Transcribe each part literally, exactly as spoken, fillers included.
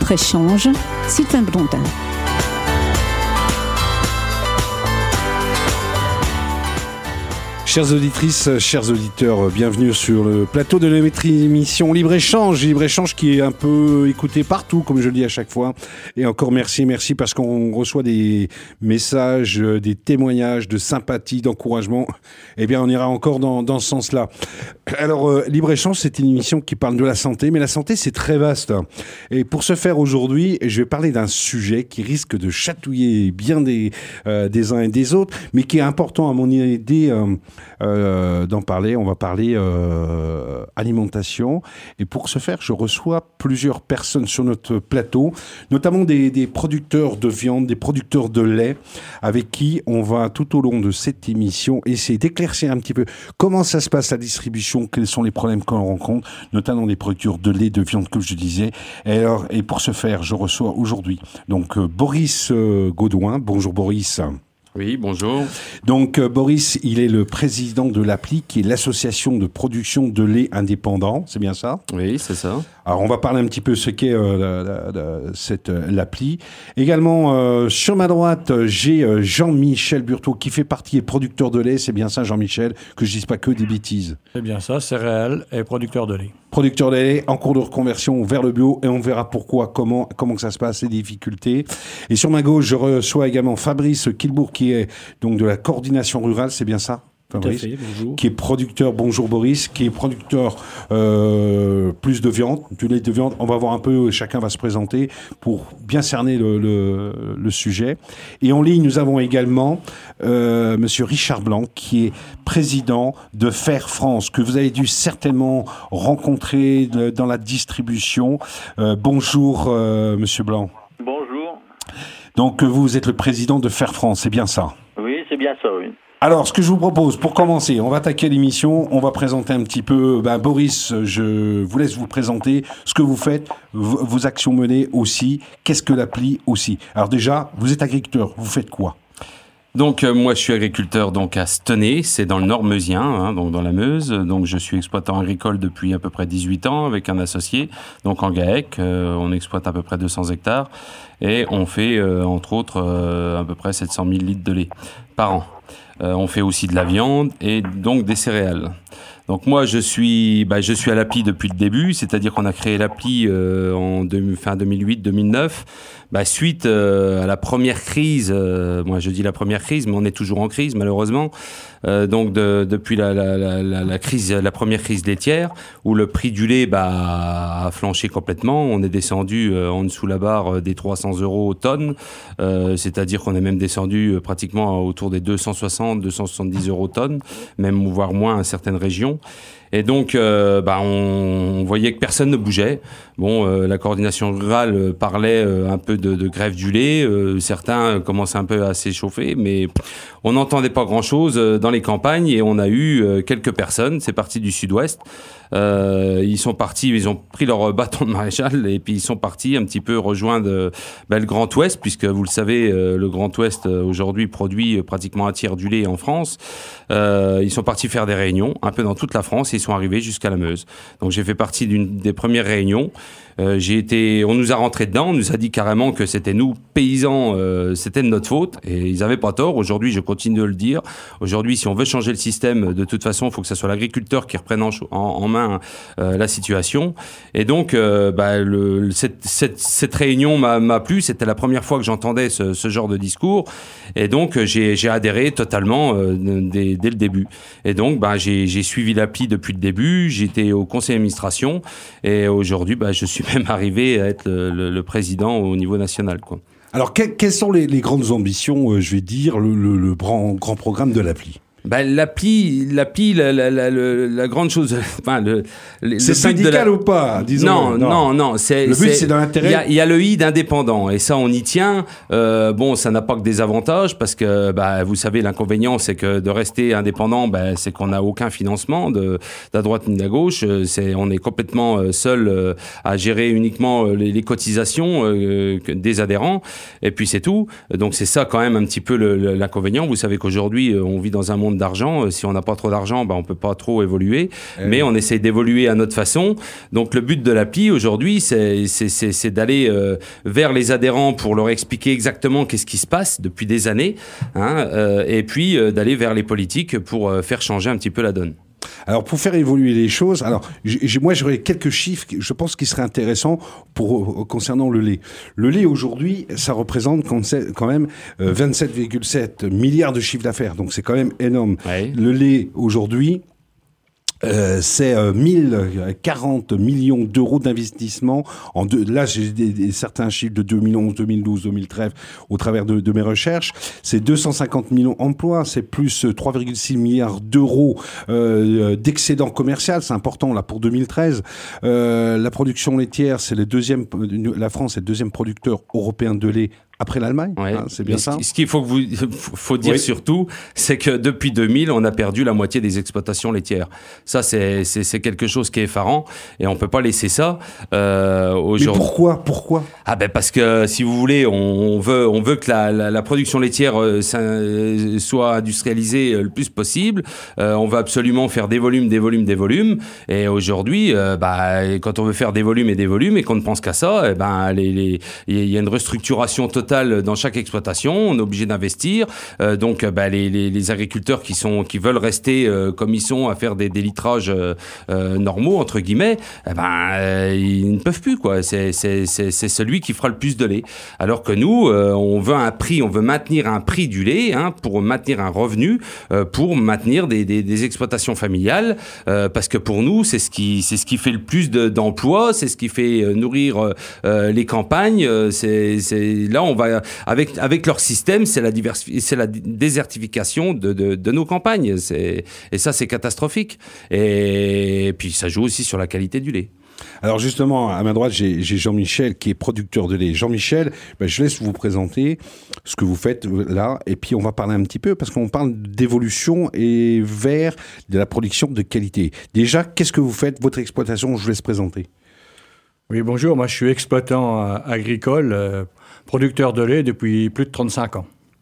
Libre-échange, Sylvain Blondin. Chères auditrices, chers auditeurs, bienvenue sur le plateau de notre émission Libre-Échange. Libre-Échange qui est un peu écouté partout, comme je le dis à chaque fois. Et encore merci, merci parce qu'on reçoit des messages, des témoignages de sympathie, d'encouragement. Eh bien, on ira encore dans, dans ce sens-là. Alors, euh, Libre-Échange, c'est une émission qui parle de la santé, mais la santé, c'est très vaste. Et pour ce faire aujourd'hui, je vais parler d'un sujet qui risque de chatouiller bien des, euh, des uns et des autres, mais qui est important à mon idée euh, Euh, d'en parler. On va parler euh, alimentation. Et pour ce faire, je reçois plusieurs personnes sur notre plateau, notamment des, des producteurs de viande, des producteurs de lait, avec qui on va tout au long de cette émission essayer d'éclaircir un petit peu comment ça se passe la distribution, quels sont les problèmes qu'on rencontre, notamment des producteurs de lait, de viande, comme je disais. Et, alors, et pour ce faire, je reçois aujourd'hui donc euh, Boris euh, Gaudouin. Bonjour Boris. Oui, bonjour. Donc euh, Boris, il est le président de l'A P L I, qui est l'association de production de lait indépendant, c'est bien ça ? Oui, c'est ça. Alors on va parler un petit peu ce qu'est euh, la, la, la, cette euh, l'A P L I. Également euh, sur ma droite, j'ai euh, Jean-Michel Burtot qui fait partie et producteur de lait, c'est bien ça Jean-Michel, que je dise pas que des bêtises. C'est bien ça, céréales et producteur de lait. Producteur de lait en cours de reconversion vers le bio et on verra pourquoi, comment, comment que ça se passe, les difficultés. Et sur ma gauche, je reçois également Fabrice Kilbourg qui est donc de la coordination rurale, c'est bien ça Fabrice, tout à fait, bonjour. Qui est producteur, bonjour Boris, qui est producteur euh, plus de viande, du lait de viande. On va voir un peu, chacun va se présenter pour bien cerner le, le, le sujet. Et en ligne, nous avons également euh, Monsieur Richard Blanc, qui est président de Faire France, que vous avez dû certainement rencontrer de, dans la distribution. Euh, bonjour euh, Monsieur Blanc. Bonjour. Donc vous êtes le président de Faire France, c'est bien ça ? Oui, c'est bien ça, oui. Alors, ce que je vous propose, pour commencer, on va attaquer l'émission, on va présenter un petit peu, ben, Boris, je vous laisse vous présenter ce que vous faites, v- vos actions menées aussi, qu'est-ce que l'A P L I aussi. Alors déjà, vous êtes agriculteur, vous faites quoi ? Donc euh, moi je suis agriculteur donc à Stenay, c'est dans le Nord meusien, hein, donc dans la Meuse. Donc je suis exploitant agricole depuis à peu près dix-huit ans avec un associé, donc en GAEC. Euh, on exploite à peu près deux cents hectares et on fait euh, entre autres euh, à peu près sept cent mille litres de lait par an. Euh, on fait aussi de la viande et donc des céréales. Donc moi je suis bah, je suis à l'A P L I depuis le début, c'est-à-dire qu'on a créé l'A P L I euh, en deux, fin deux mille huit deux mille neuf, bah, suite euh, à la première crise. Euh, moi je dis la première crise, mais on est toujours en crise malheureusement. Euh, donc de, depuis la, la, la, la crise, la première crise laitière, où le prix du lait bah, a flanché complètement. On est descendu euh, en dessous la barre des trois cents euros tonne, euh, c'est-à-dire qu'on est même descendu euh, pratiquement autour des deux cent soixante, deux cent soixante-dix euros tonne, même voire moins à certaines régions. Et donc, euh, bah, on, on voyait que personne ne bougeait. Bon, euh, la coordination rurale parlait euh, un peu de, de grève du lait. Euh, certains commençaient un peu à s'échauffer, mais on n'entendait pas grand-chose dans les campagnes. Et on a eu euh, quelques personnes. C'est parti du sud-ouest. Euh, ils sont partis, ils ont pris leur bâton de maréchal et puis ils sont partis un petit peu rejoindre bah, le Grand Ouest, puisque vous le savez, euh, le Grand Ouest euh, aujourd'hui produit pratiquement un tiers du lait en France. Euh, ils sont partis faire des réunions un peu dans toute la France et ils sont arrivés jusqu'à la Meuse. Donc j'ai fait partie d'une des premières réunions. Euh, j'ai été, on nous a rentré dedans, on nous a dit carrément que c'était nous, paysans, euh, c'était de notre faute, et ils n'avaient pas tort. Aujourd'hui, je continue de le dire. Aujourd'hui, si on veut changer le système, de toute façon, il faut que ce soit l'agriculteur qui reprenne en, en, en main euh, la situation. Et donc, euh, bah, le, cette, cette, cette réunion m'a, m'a plu. C'était la première fois que j'entendais ce, ce genre de discours, et donc j'ai, j'ai adhéré totalement euh, dès, dès le début. Et donc, bah, j'ai, j'ai suivi l'A P L I depuis le début. J'étais au conseil d'administration, et aujourd'hui, bah, je suis même arrivé à être le, le, le président au niveau national, quoi. Alors, que, quelles sont les, les grandes ambitions, euh, je vais dire, le, le, le grand, grand programme de l'A P L I ? Bah, l'A P L I, l'A P L I, la, la, la, la, la grande chose, enfin, le, le c'est syndical la... ou pas, disons. Non, non, non, non, c'est, le but, c'est, c'est dans l'intérêt. Il y a, il y a le I d'indépendant, et ça, on y tient. Euh, bon, ça n'a pas que des avantages, parce que, bah, vous savez, l'inconvénient, c'est que de rester indépendant, bah, c'est qu'on n'a aucun financement de, de la droite ni de la gauche. C'est, on est complètement seul euh, à gérer uniquement les, les cotisations euh, des adhérents, et puis c'est tout. Donc, c'est ça, quand même, un petit peu le, le, l'inconvénient. Vous savez qu'aujourd'hui, on vit dans un monde maximum d'argent. Euh, si on n'a pas trop d'argent, ben, on peut pas trop évoluer. Eh mais oui. on essaye d'évoluer à notre façon. Donc le but de l'appli aujourd'hui, c'est, c'est, c'est, c'est d'aller euh, vers les adhérents pour leur expliquer exactement qu'est-ce qui se passe depuis des années, hein, euh, et puis euh, d'aller vers les politiques pour euh, faire changer un petit peu la donne. Alors, pour faire évoluer les choses, alors, j'ai, moi, j'aurais quelques chiffres, je pense, qui seraient intéressants pour, euh, concernant le lait. Le lait, aujourd'hui, ça représente quand même euh, vingt-sept virgule sept milliards de chiffre d'affaires. Donc, c'est quand même énorme. Ouais. Le lait, aujourd'hui, Euh, c'est euh, mille quarante millions d'euros d'investissement. En deux, là, j'ai des, des, certains chiffres de deux mille onze, deux mille douze, deux mille treize au travers de, de mes recherches. C'est deux cent cinquante millions d'emplois, c'est plus trois virgule six milliards d'euros euh, d'excédent commercial. C'est important là pour deux mille treize. Euh, la production laitière, c'est le deuxième. La France est le deuxième producteur européen de lait. Après l'Allemagne, Ouais. hein, c'est bien Mais ça. Ce qu'il faut, que vous, faut dire oui. surtout, c'est que depuis deux mille, on a perdu la moitié des exploitations laitières. Ça, c'est, c'est, c'est quelque chose qui est effarant et on peut pas laisser ça euh, aujourd'hui. Mais pourquoi, pourquoi Ah ben parce que si vous voulez, on, on veut, on veut que la, la, la production laitière euh, soit industrialisée le plus possible. Euh, on veut absolument faire des volumes, des volumes, des volumes. Et aujourd'hui, euh, bah, quand on veut faire des volumes et des volumes et qu'on ne pense qu'à ça, eh ben les, les, il y a une restructuration totale dans chaque exploitation, on est obligé d'investir. Euh, donc, bah, les, les, les agriculteurs qui sont, qui veulent rester euh, comme ils sont à faire des, des litrages euh, euh, normaux entre guillemets, eh ben, euh, ils ne peuvent plus quoi. C'est, c'est, c'est, c'est celui qui fera le plus de lait. Alors que nous, euh, on veut un prix, on veut maintenir un prix du lait, hein, pour maintenir un revenu, euh, pour maintenir des, des, des exploitations familiales, euh, parce que pour nous, c'est ce qui, c'est ce qui fait le plus de, d'emplois, c'est ce qui fait euh, nourrir euh, les campagnes. Euh, c'est, c'est là on va avec avec leur système, c'est la diversifi- c'est la désertification de, de, de nos campagnes. C'est, et ça, c'est catastrophique. Et, et puis, ça joue aussi sur la qualité du lait. Alors justement, à ma droite, j'ai, j'ai Jean-Michel qui est producteur de lait. Jean-Michel, ben, je laisse vous présenter ce que vous faites là, et puis on va parler un petit peu, parce qu'on parle d'évolution et vers de la production de qualité. Déjà, qu'est-ce que vous faites, votre exploitation? Je vous laisse présenter. Oui, bonjour, moi je suis exploitant euh, agricole, euh, producteur de lait depuis plus de trente-cinq ans.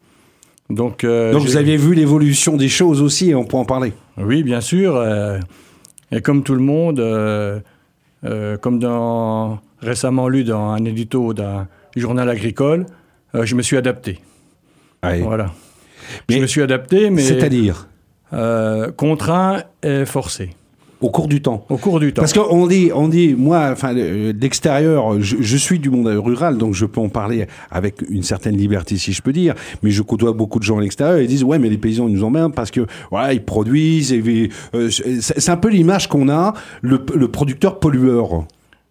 Donc, euh, Donc j'ai... vous avez vu l'évolution des choses aussi, et on peut en parler. Oui, bien sûr. Euh, et comme tout le monde, euh, euh, comme dans, récemment lu dans un édito d'un journal agricole, euh, je me suis adapté. Ouais. Voilà. Mais je me suis adapté, mais c'est-à-dire euh, contraint et forcé. au cours du temps. Au cours du temps. Parce qu'on dit, on dit, moi, enfin, d'extérieur, je, je suis du monde rural, donc je peux en parler avec une certaine liberté, si je peux dire. Mais je côtoie beaucoup de gens à l'extérieur, et ils disent, ouais, mais les paysans, ils nous emmerdent parce que, voilà, ils produisent. Et, euh, c'est, c'est un peu l'image qu'on a, le, le producteur pollueur.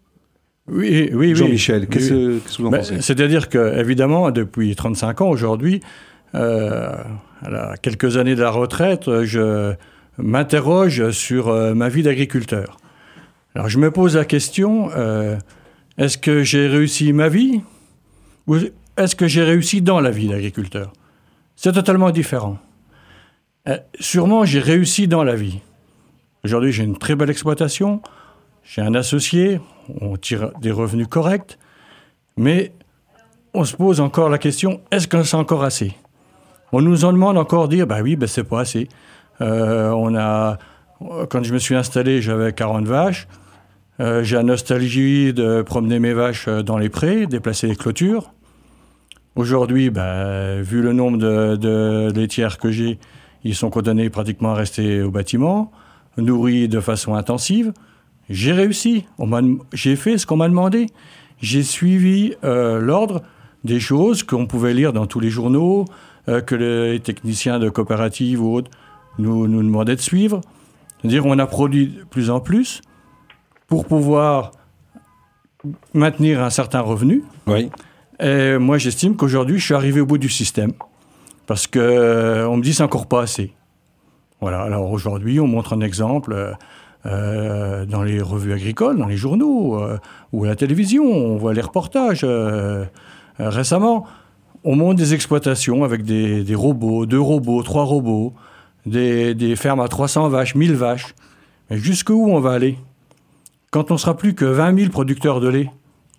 Oui, oui, oui. Jean-Michel, qu'est-ce, oui. qu'est-ce que vous en ben, pensez? C'est-à-dire que, évidemment, depuis trente-cinq ans aujourd'hui, euh, à quelques années de la retraite, je m'interroge sur euh, ma vie d'agriculteur. Alors, je me pose la question, euh, est-ce que j'ai réussi ma vie ou est-ce que j'ai réussi dans la vie d'agriculteur? C'est totalement différent. Euh, sûrement, j'ai réussi dans la vie. Aujourd'hui, j'ai une très belle exploitation, j'ai un associé, on tire des revenus corrects, mais on se pose encore la question, est-ce que c'est encore assez? On nous en demande encore de dire, bah oui, bah c'est pas assez. Euh, on a, quand je me suis installé, j'avais quarante vaches. Euh, j'ai la nostalgie de promener mes vaches dans les prés, déplacer les clôtures. Aujourd'hui, bah, vu le nombre de, de laitières que j'ai, ils sont condamnés pratiquement à rester au bâtiment, nourris de façon intensive. J'ai réussi. On m'a, j'ai fait ce qu'on m'a demandé. J'ai suivi euh, l'ordre des choses qu'on pouvait lire dans tous les journaux, euh, que les techniciens de coopératives ou autres nous, nous demandaient de suivre. C'est-à-dire on a produit de plus en plus pour pouvoir maintenir un certain revenu. Oui. Et moi, j'estime qu'aujourd'hui, je suis arrivé au bout du système. Parce qu'on euh, me dit que c'est encore pas assez. Voilà. Alors aujourd'hui, on montre un exemple euh, euh, dans les revues agricoles, dans les journaux euh, ou à la télévision. On voit les reportages euh, euh, récemment. On montre des exploitations avec des, des robots, deux robots, trois robots, des, des fermes à trois cents vaches, mille vaches. Mais jusqu'où on va aller? Quand on sera plus que vingt mille producteurs de lait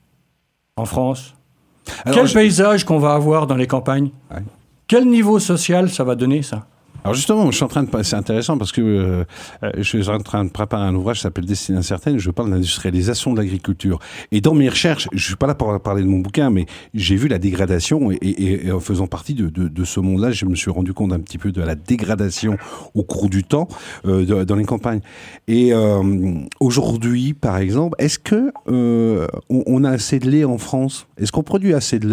en France, alors, quel je... paysage qu'on va avoir dans les campagnes? Ouais. Quel niveau social ça va donner, ça? Alors justement, je suis en train de, c'est intéressant parce que euh, je suis en train de préparer un ouvrage qui s'appelle Destinée incertaine. Je parle de l'industrialisation de l'agriculture. Et dans mes recherches, je suis pas là pour parler de mon bouquin, mais j'ai vu la dégradation et, et, et en faisant partie de, de, de ce monde-là, je me suis rendu compte un petit peu de la dégradation au cours du temps euh, de, dans les campagnes. Et euh, aujourd'hui, par exemple, est-ce que euh, on, on a assez de lait en France ? Est-ce qu'on produit assez de lait ?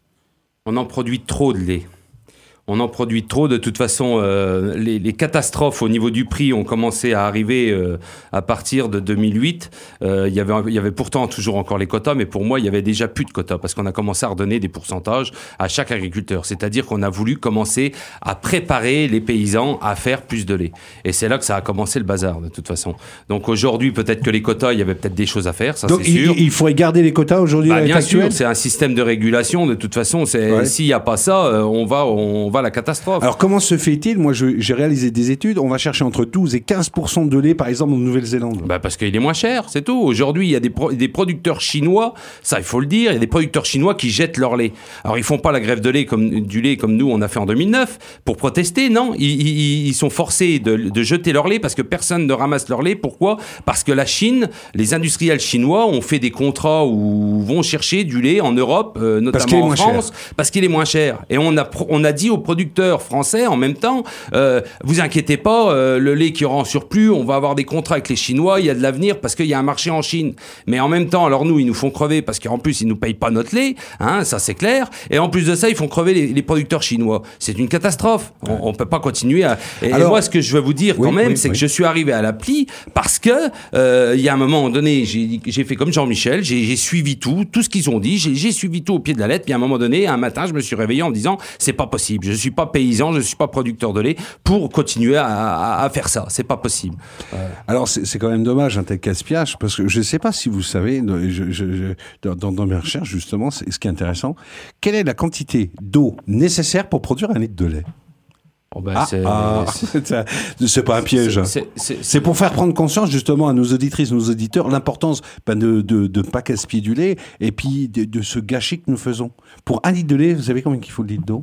On en produit trop de lait. On en produit trop. De toute façon, euh, les, les catastrophes au niveau du prix ont commencé à arriver euh, à partir de deux mille huit. Euh, il y avait, il y avait pourtant toujours encore les quotas, mais pour moi, il y avait déjà plus de quotas parce qu'on a commencé à redonner des pourcentages à chaque agriculteur. C'est-à-dire qu'on a voulu commencer à préparer les paysans à faire plus de lait. Et c'est là que ça a commencé le bazar, de toute façon. Donc aujourd'hui, peut-être que les quotas, il y avait peut-être des choses à faire, ça Donc, c'est sûr. Il, il faudrait garder les quotas aujourd'hui bah, à bien actuelle. sûr, c'est un système de régulation. De toute façon, c'est, ouais. s'il n'y a pas ça, on va, on va à la catastrophe. Alors comment se fait-il ? Moi, je, j'ai réalisé des études. On va chercher entre douze et quinze pour cent de lait, par exemple, en Nouvelle-Zélande. Bah parce qu'il est moins cher, c'est tout. Aujourd'hui, il y a des, pro- des producteurs chinois, ça il faut le dire, il y a des producteurs chinois qui jettent leur lait. Alors ils font pas la grève de lait comme du lait comme nous on a fait en deux mille neuf pour protester, non. Ils, ils, ils sont forcés de, de jeter leur lait parce que personne ne ramasse leur lait. Pourquoi ? Parce que la Chine, les industriels chinois ont fait des contrats où vont chercher du lait en Europe, euh, notamment en France, cher. Parce qu'il est moins cher. Et on a, on a dit aux producteurs français en même temps, euh, vous inquiétez pas, euh, le lait qui aura en surplus, on va avoir des contrats avec les Chinois, il y a de l'avenir parce qu'il y a un marché en Chine. Mais en même temps, alors nous, ils nous font crever parce qu'en plus, ils nous payent pas notre lait, hein, ça c'est clair. Et en plus de ça, ils font crever les, les producteurs chinois. C'est une catastrophe. On, on peut pas continuer à... Et, alors, et moi, ce que je veux vous dire quand oui, même, oui, c'est oui. que je suis arrivé à l'appli parce que euh, il y a un moment donné, j'ai, j'ai fait comme Jean-Michel, j'ai, j'ai suivi tout, tout ce qu'ils ont dit, j'ai, j'ai suivi tout au pied de la lettre. Puis à un moment donné, un matin, je me suis réveillé en me disant, c'est pas possible. Je suis pas paysan, je suis pas producteur de lait pour continuer à, à, à faire ça. C'est pas possible. Euh... Alors c'est, c'est quand même dommage un tel gaspillage parce que je sais pas si vous savez, je, je, je, dans, dans mes recherches justement, c'est ce qui est intéressant. Quelle est la quantité d'eau nécessaire pour produire un litre de lait ? Oh ben ah, c'est, ah, c'est, c'est pas un piège. C'est, c'est, c'est, c'est pour faire prendre conscience justement à nos auditrices, nos auditeurs, l'importance ben, de, de, de ne pas gaspiller du lait et puis de, de ce gâchis que nous faisons. Pour un litre de lait, vous savez combien il faut de litres d'eau ?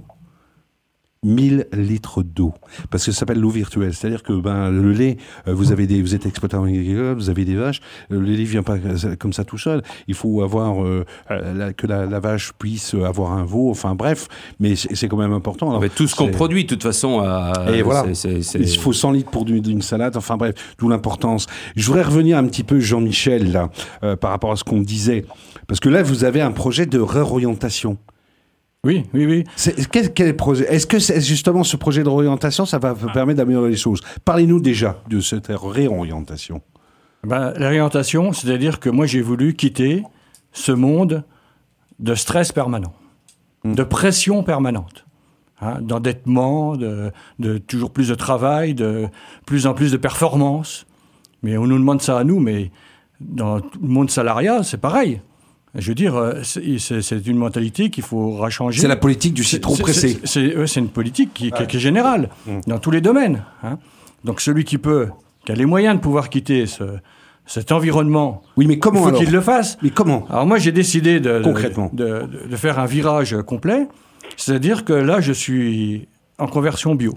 mille litres d'eau, parce que ça s'appelle l'eau virtuelle, c'est-à-dire que ben le lait, euh, vous avez des, vous êtes exploitant agricole, vous avez des vaches, euh, le lait vient pas comme ça tout seul. Il faut avoir euh, la, que la, la vache puisse avoir un veau, enfin bref, mais c'est, c'est quand même important. Alors, mais tout ce qu'on c'est... produit, de toute façon, euh, et voilà, c'est, c'est, c'est... il faut cent litres pour du, d'une salade, enfin bref, d'où l'importance. Je voudrais revenir un petit peu, Jean-Michel, là, euh, par rapport à ce qu'on disait, parce que là, vous avez un projet de réorientation. Oui, oui, oui. C'est, quel, quel projet ? Est-ce que c'est justement ce projet de réorientation, ça va ah. permettre d'améliorer les choses ? Parlez-nous déjà de cette réorientation. Ben, la réorientation, c'est-à-dire que moi, j'ai voulu quitter ce monde de stress permanent, mmh. de pression permanente, hein, d'endettement, de, de toujours plus de travail, de plus en plus de performance. Mais on nous demande ça à nous, mais dans le monde salarial, c'est pareil. Je veux dire, c'est, c'est, c'est une mentalité qu'il faut changer. C'est la politique du citron c'est, pressé. C'est, c'est, c'est, c'est une politique qui, ouais. qui, qui est générale, mmh. dans tous les domaines. Hein. Donc celui qui peut, qui a les moyens de pouvoir quitter ce, cet environnement, oui, mais comment, il faut alors qu'il le fasse. Mais comment ? Alors moi, j'ai décidé de, Concrètement. De, de, de faire un virage complet. C'est-à-dire que là, je suis en conversion bio.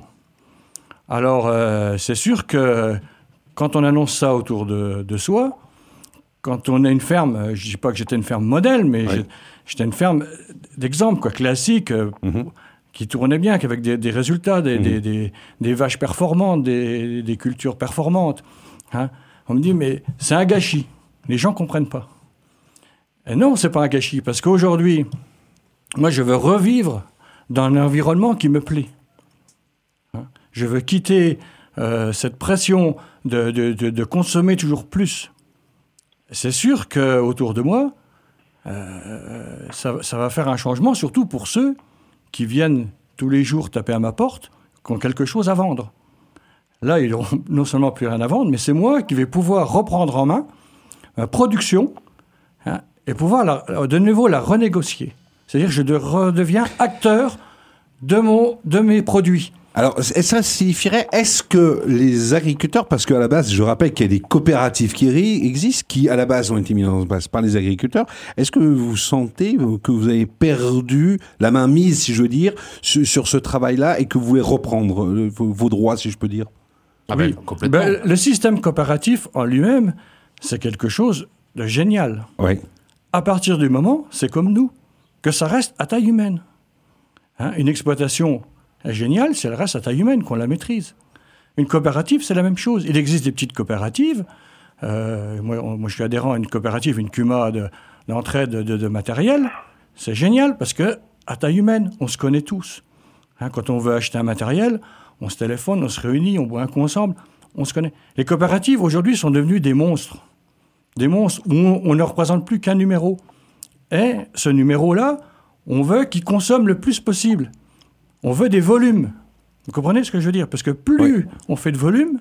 Alors, euh, c'est sûr que quand on annonce ça autour de, de soi... Quand on a une ferme, je ne dis pas que j'étais une ferme modèle, mais oui. j'étais une ferme d'exemple, quoi, classique, mm-hmm. qui tournait bien, avec des, des résultats, des, mm-hmm. des, des, des vaches performantes, des, des cultures performantes. Hein. On me dit, mais c'est un gâchis. Les gens ne comprennent pas. Et non, ce n'est pas un gâchis, parce qu'aujourd'hui, moi, je veux revivre dans un environnement qui me plaît. Hein. Je veux quitter euh, cette pression de, de, de, de consommer toujours plus. C'est sûr qu'autour de moi, euh, ça, ça va faire un changement, surtout pour ceux qui viennent tous les jours taper à ma porte, qui ont quelque chose à vendre. Là, ils n'auront non seulement plus rien à vendre, mais c'est moi qui vais pouvoir reprendre en main ma production, hein, et pouvoir la, de nouveau la renégocier. C'est-à-dire que je de, redeviens acteur de, mon, de mes produits. Alors, et ça signifierait, est-ce que les agriculteurs, parce qu'à la base, je rappelle qu'il y a des coopératives qui existent, qui à la base ont été mises en place par les agriculteurs, est-ce que vous sentez que vous avez perdu la main mise, si je veux dire, sur, sur ce travail-là et que vous voulez reprendre euh, vos, vos droits, si je peux dire? Ah oui, ben, complètement. Ben, le système coopératif en lui-même, c'est quelque chose de génial. Oui. À partir du moment, c'est comme nous, que ça reste à taille humaine. Hein, une exploitation est géniale si elle reste à taille humaine, qu'on la maîtrise. Une coopérative, c'est la même chose. Il existe des petites coopératives. Euh, moi, on, moi, je suis adhérent à une coopérative, une C U M A de, d'entraide de, de, de matériel. C'est génial parce que à taille humaine, on se connaît tous. Hein, quand on veut acheter un matériel, on se téléphone, on se réunit, on boit un coup ensemble, on se connaît. Les coopératives, aujourd'hui, sont devenues des monstres. Des monstres où on, on ne représente plus qu'un numéro. Et ce numéro-là, on veut qu'il consomme le plus possible. On veut des volumes. Vous comprenez ce que je veux dire? Parce que plus oui. on fait de volume,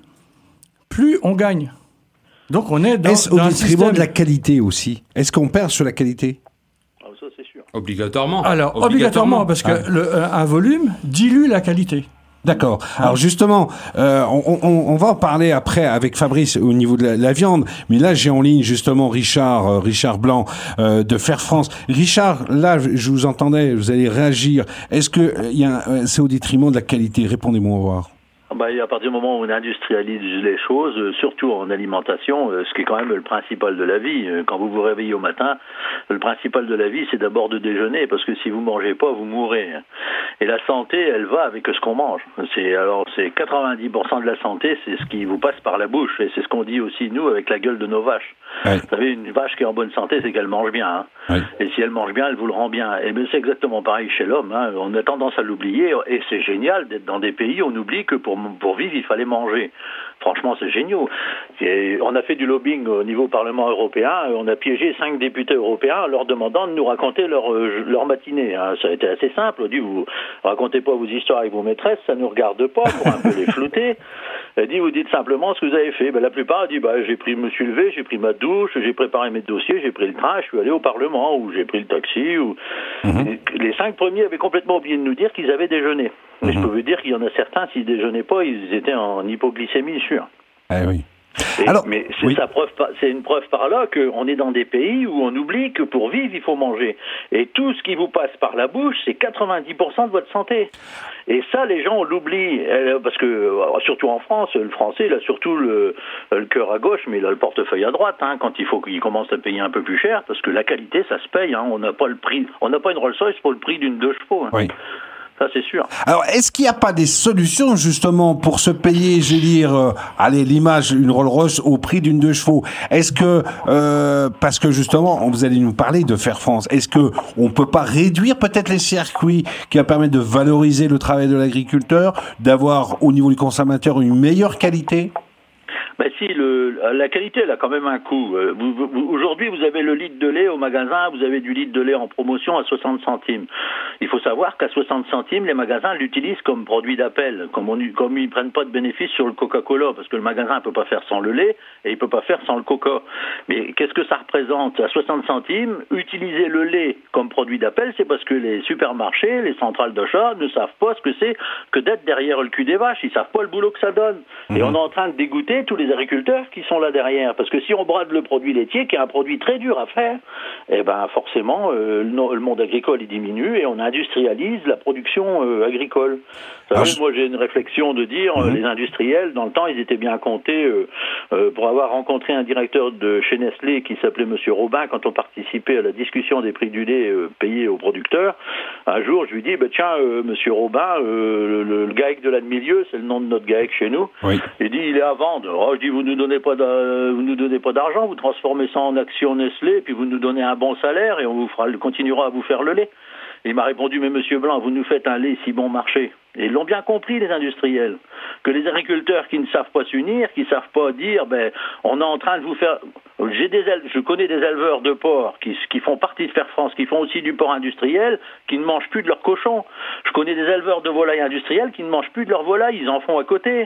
plus on gagne. Donc on est dans, Est-ce dans au un détriment système... de la qualité aussi? Est-ce qu'on perd sur la qualité? Ah, ça, c'est sûr. Obligatoirement. Alors, obligatoirement, obligatoirement parce que ah. le, un volume dilue la qualité. D'accord. Alors justement, euh, on, on, on va en parler après avec Fabrice au niveau de la, la viande, mais là j'ai en ligne justement Richard, euh, Richard Blanc euh, de Faire France. Richard, là je vous entendais, vous allez réagir. Est-ce que euh, y a, euh, c'est au détriment de la qualité? Répondez-moi, au revoir. Bah, à partir du moment où on industrialise les choses, euh, surtout en alimentation, euh, ce qui est quand même le principal de la vie. Euh, quand vous vous réveillez au matin, le principal de la vie, c'est d'abord de déjeuner, parce que si vous mangez pas, vous mourrez. Et la santé, elle va avec ce qu'on mange. C'est alors c'est quatre-vingt-dix pour cent de la santé, c'est ce qui vous passe par la bouche, et c'est ce qu'on dit aussi nous avec la gueule de nos vaches. Ouais. Vous savez, une vache qui est en bonne santé, c'est qu'elle mange bien. Hein. Ouais. Et si elle mange bien, elle vous le rend bien. Et bien c'est exactement pareil chez l'homme. Hein. On a tendance à l'oublier, et c'est génial d'être dans des pays où on oublie que pour Pour vivre, il fallait manger. Franchement, c'est génial. Et on a fait du lobbying au niveau Parlement européen. On a piégé cinq députés européens en leur demandant de nous raconter leur, leur matinée. Ça a été assez simple. On dit, vous racontez pas vos histoires avec vos maîtresses, ça nous regarde pas, pour un peu les flouter. Elle dit, vous dites simplement ce que vous avez fait. Ben, la plupart disent, bah, j'ai pris, me suis levé, j'ai pris ma douche, j'ai préparé mes dossiers, j'ai pris le train, je suis allé au Parlement, ou j'ai pris le taxi. Ou... Mm-hmm. Les cinq premiers avaient complètement oublié de nous dire qu'ils avaient déjeuné. Mais mm-hmm. je peux vous dire qu'il y en a certains, s'ils déjeunaient pas, ils étaient en hypoglycémie sûre. Eh oui. Et, Alors, mais c'est, oui. sa preuve, c'est une preuve par là qu'on est dans des pays où on oublie que pour vivre, il faut manger. Et tout ce qui vous passe par la bouche, c'est quatre-vingt-dix pour cent de votre santé. Et ça, les gens, on l'oublie. Parce que, surtout en France, le français, il a surtout le, le cœur à gauche, mais il a le portefeuille à droite, hein, quand il faut qu'il commence à payer un peu plus cher, parce que la qualité, ça se paye. Hein, on n'a pas le prix, on n'a pas une Rolls-Royce pour le prix d'une deux chevaux. Hein. Oui. Ça, c'est sûr. Alors, est-ce qu'il n'y a pas des solutions, justement, pour se payer, je veux dire, euh, allez, l'image, une Rolls-Royce au prix d'une deux chevaux? Est-ce que, euh, parce que justement, vous allez nous parler de Faire France, est-ce que on peut pas réduire peut-être les circuits qui va permettre de valoriser le travail de l'agriculteur, d'avoir, au niveau du consommateur, une meilleure qualité? Ben si, le, la qualité, elle a quand même un coût. Euh, vous, vous, aujourd'hui, vous avez le litre de lait au magasin, vous avez du litre de lait en promotion à soixante centimes. Il faut savoir qu'à soixante centimes, les magasins l'utilisent comme produit d'appel, comme, on, comme ils ne prennent pas de bénéfice sur le Coca-Cola, parce que le magasin ne peut pas faire sans le lait et il ne peut pas faire sans le Coca. Mais qu'est-ce que ça représente? À soixante centimes, utiliser le lait comme produit d'appel, c'est parce que les supermarchés, les centrales d'achat ne savent pas ce que c'est que d'être derrière le cul des vaches. Ils ne savent pas le boulot que ça donne. Mmh. Et on est en train de dégoûter tous les agriculteurs qui sont là derrière, parce que si on brade le produit laitier, qui est un produit très dur à faire, eh ben forcément euh, le monde agricole il diminue et on industrialise la production euh, agricole. Vous savez, ah, je... moi j'ai une réflexion de dire mm-hmm. euh, les industriels dans le temps ils étaient bien comptés euh, euh, pour avoir rencontré un directeur de chez Nestlé qui s'appelait Monsieur Robin quand on participait à la discussion des prix du lait euh, payés aux producteurs. Un jour je lui dis bah, tiens euh, Monsieur Robin euh, le, le GAEC de là de milieu c'est le nom de notre GAEC chez nous. Oui. Il dit il est à vendre. Oh, je dis vous nous donnez pas vous nous donnez pas d'argent, vous transformez ça en actions Nestlé, puis vous nous donnez un bon salaire et on vous fera, continuera à vous faire le lait. Et il m'a répondu mais Monsieur Blanc, vous nous faites un lait si bon marché. Et ils l'ont bien compris les industriels, que les agriculteurs qui ne savent pas s'unir, qui ne savent pas dire ben on est en train de vous faire. J'ai des je connais des éleveurs de porc qui qui font partie de Faire France, qui font aussi du porc industriel, qui ne mangent plus de leurs cochons. Je connais des éleveurs de volailles industriels qui ne mangent plus de leurs volailles, ils en font à côté.